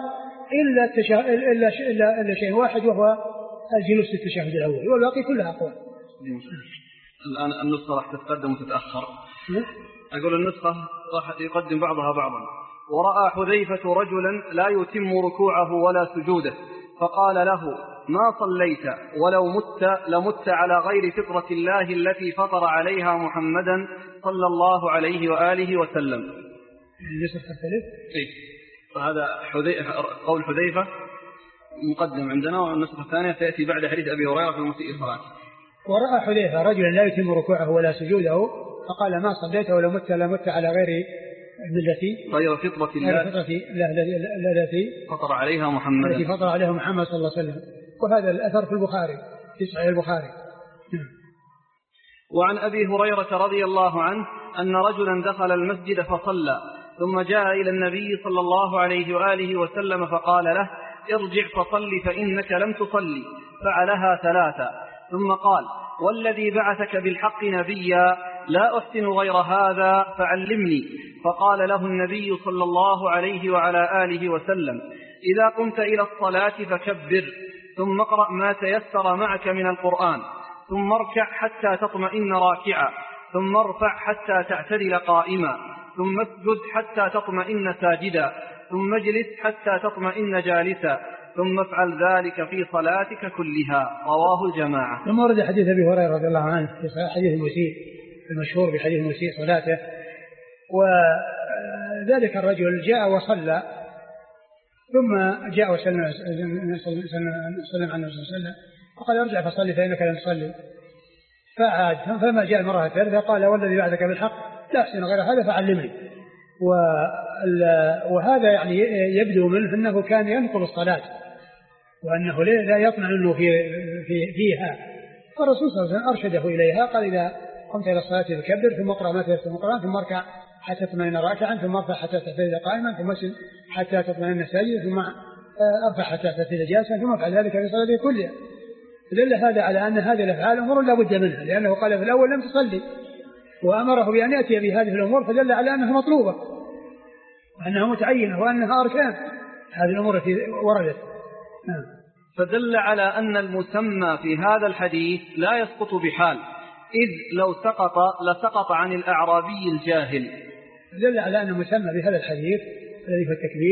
B: إلا شيء واحد وهو الجلوس في التشهد الأول، والباقي كلها أقوال.
A: الآن النسخة راح تتقدم وتتأخر. أقول النسخة راح يقدم بعضها بعضا. ورأى حذيفة رجلا لا يتم ركوعه ولا سجوده فقال له ما صليت ولو مت لمت على غير فطرة الله التي فطر عليها محمدا صلى الله عليه وآله وسلم.
B: النسخة تختلف؟
A: فهذا قول حذيفة مقدم عندنا، والنسخة الثانية تأتي بعد حديث أبي هريرة في المسيء الصلاة.
B: ورأى حذيفة رجلا لا يتم ركوعه ولا سجوده فقال ما صليت ولو مت لمت على غير
A: غير فطرة الله
B: التي
A: فطر عليها محمد
B: صلى الله عليه وسلم. وهذا الأثر في البخاري في صحيح البخاري.
A: وعن أبي هريرة رضي الله عنه أن رجلا دخل المسجد فصلى ثم جاء إلى النبي صلى الله عليه وآله وسلم فقال له ارجع فصل فإنك لم تصلي، فعلها 3 ثم قال والذي بعثك بالحق نبيا لا أحسن غير هذا فعلمني. فقال له النبي صلى الله عليه وعلى آله وسلم إذا قمت إلى الصلاة فكبر، ثم اقرأ ما تيسر معك من القرآن، ثم اركع حتى تطمئن راكعا، ثم ارفع حتى تعتدل قائما، ثم اسجد حتى تطمئن ساجدا، ثم اجلس حتى تطمئن جالسا، ثم افعل ذلك في صلاتك كلها. رواه الجماعة.
B: ثم ورد حديث أبي هريرة رضي الله عنه في حديث المسيء المشهور بحديث المسيء صلاته، وذلك الرجل جاء وصلى ثم جاء وسلم عن النبي صلى الله عليه وسلم وقال ارجع فصلي فإنك لم تصلي، فعاد فما جاء المرة الثالثة قال والذي بعدك بالحق لا أحسن غير هذا فعلمني. وهذا يعني يبدو منه أنه كان ينقل الصلاة وأنه لا يطمئن فيها، فالرسول صلى الله عليه وسلم أرشده إليها، قال إذا قمت إلى الصلاة فكبر، ثم اقرأ ما تيسر من القرآن، ثم اركع حتى تطمئن راكعا، ثم ارفع حتى تعتدل قائما، ثم اسجد حتى تطمئن ساجدا، ثم ارفع حتى تعتدل جالسا، ثم افعل ذلك في صلاته كلها. دل هذا على أن هذه الأفعال أمور لا بد منها، لأنه قال في الأول لم تصلي وأمره بأن يأتي بهذه الأمور، فدل على أنها مطلوبة وأنها متعينة وأنها أركان هذه الأمور التي وردت.
A: فدل على أن المسمى في هذا الحديث لا يسقط بحال، إذ لو سقط لسقط عن الأعرابي الجاهل.
B: دل على أن المسمى بهذا الحديث الذي في التكبير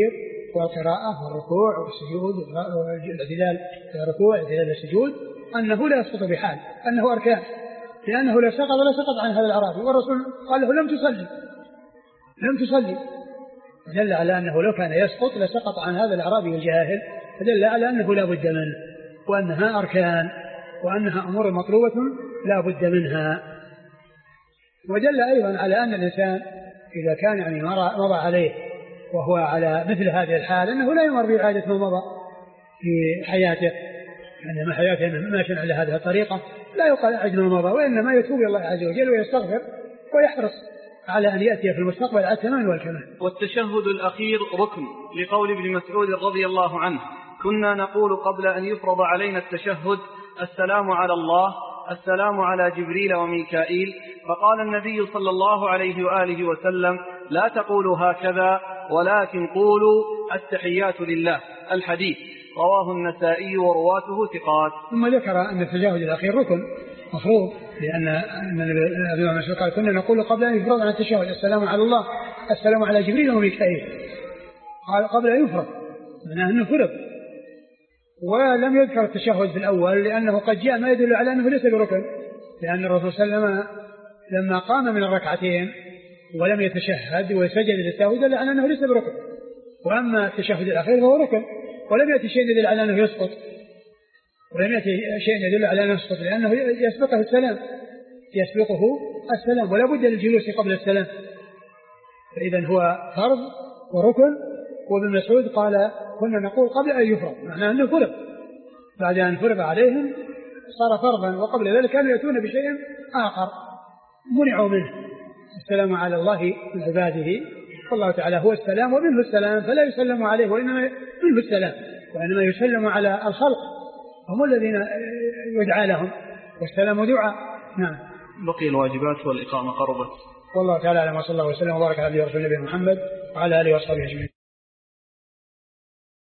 B: والقراءة والركوع والسجود والاعتدال إلى الركوع والاعتدال إلى السجود أنه لا يسقط بحال، أنه أركان، لأنه لا سقط عن هذا الأعرابي، والرسول قال له لم تصلي، دل على أنه لو كان يسقط لسقط عن هذا الأعرابي الجاهل، فدل على أنه لا بد منه، وأنها أركان، وأنها أمور مطلوبة لا بد منها. ودل أيضا على أن الإنسان إذا كان يعني مضى عليه وهو على مثل هذه الحال أنه لا يمر بإعادة ما مضى في حياته، إنما حياته ماشي على هذه الطريقة لا يقال أعد ما مضى، وإنما يتوب إلى الله عز وجل ويستغفر ويحرص على أن يأتي في المستقبل على التمام والكمال.
A: والتشهد الأخير ركن، لقول ابن مسعود رضي الله عنه: كنا نقول قبل أن يفرض علينا التشهد: السلام على الله، السلام على جبريل وميكائيل. فقال النبي صلى الله عليه وآله وسلم: لا تقولوا هكذا، ولكن قولوا التحيات لله. الحديث رواه النسائي ورواته ثقات.
B: ثم ذكر أن التشهد الأخير ركن مفروض، لأن الإمام مسعود قال: كنا نقول قبل أن يفرض عن التشهد: السلام على الله، السلام على جبريل وميكائيل. قال قبل أن يفرض، معناه أنه فرض، ولم يذكر التشهد في الأول لأنه قد جاء ما يدل على أنه ليس بركن، لأن الرسول صلى الله عليه وسلم لما قام من الركعتين ولم يتشهد وسجد للسهو دل على أنه ليس بركن. وأما التشهد الأخير فهو ركن، ولم يأتي شيء يدل على أنه يسقط، لأنه يسبقه السلام، ولا بد للجلوس قبل السلام، فإذا هو فرض وركن. وابن مسعود قال: كنا نقول قبل أن يفرض، معناه أنه فرض، بعد أن فرض عليهم صار فرضا، وقبل ذلك كانوا يأتون بشيء آخر منعوا منه. السلام على الله من عباده، والله تعالى هو السلام ومنه السلام، فلا يسلم عليه وإنما منه السلام، وإنما يسلم على الخلق، هم الذين يدعى لهم، والسلام دعاء. نعم.
A: بقي الواجبات والإقامة قربت.
B: والله تعالى أعلم، وصلى الله وسلم وبارك على رسول الله محمد وعلى آله وصحبه أجمعين.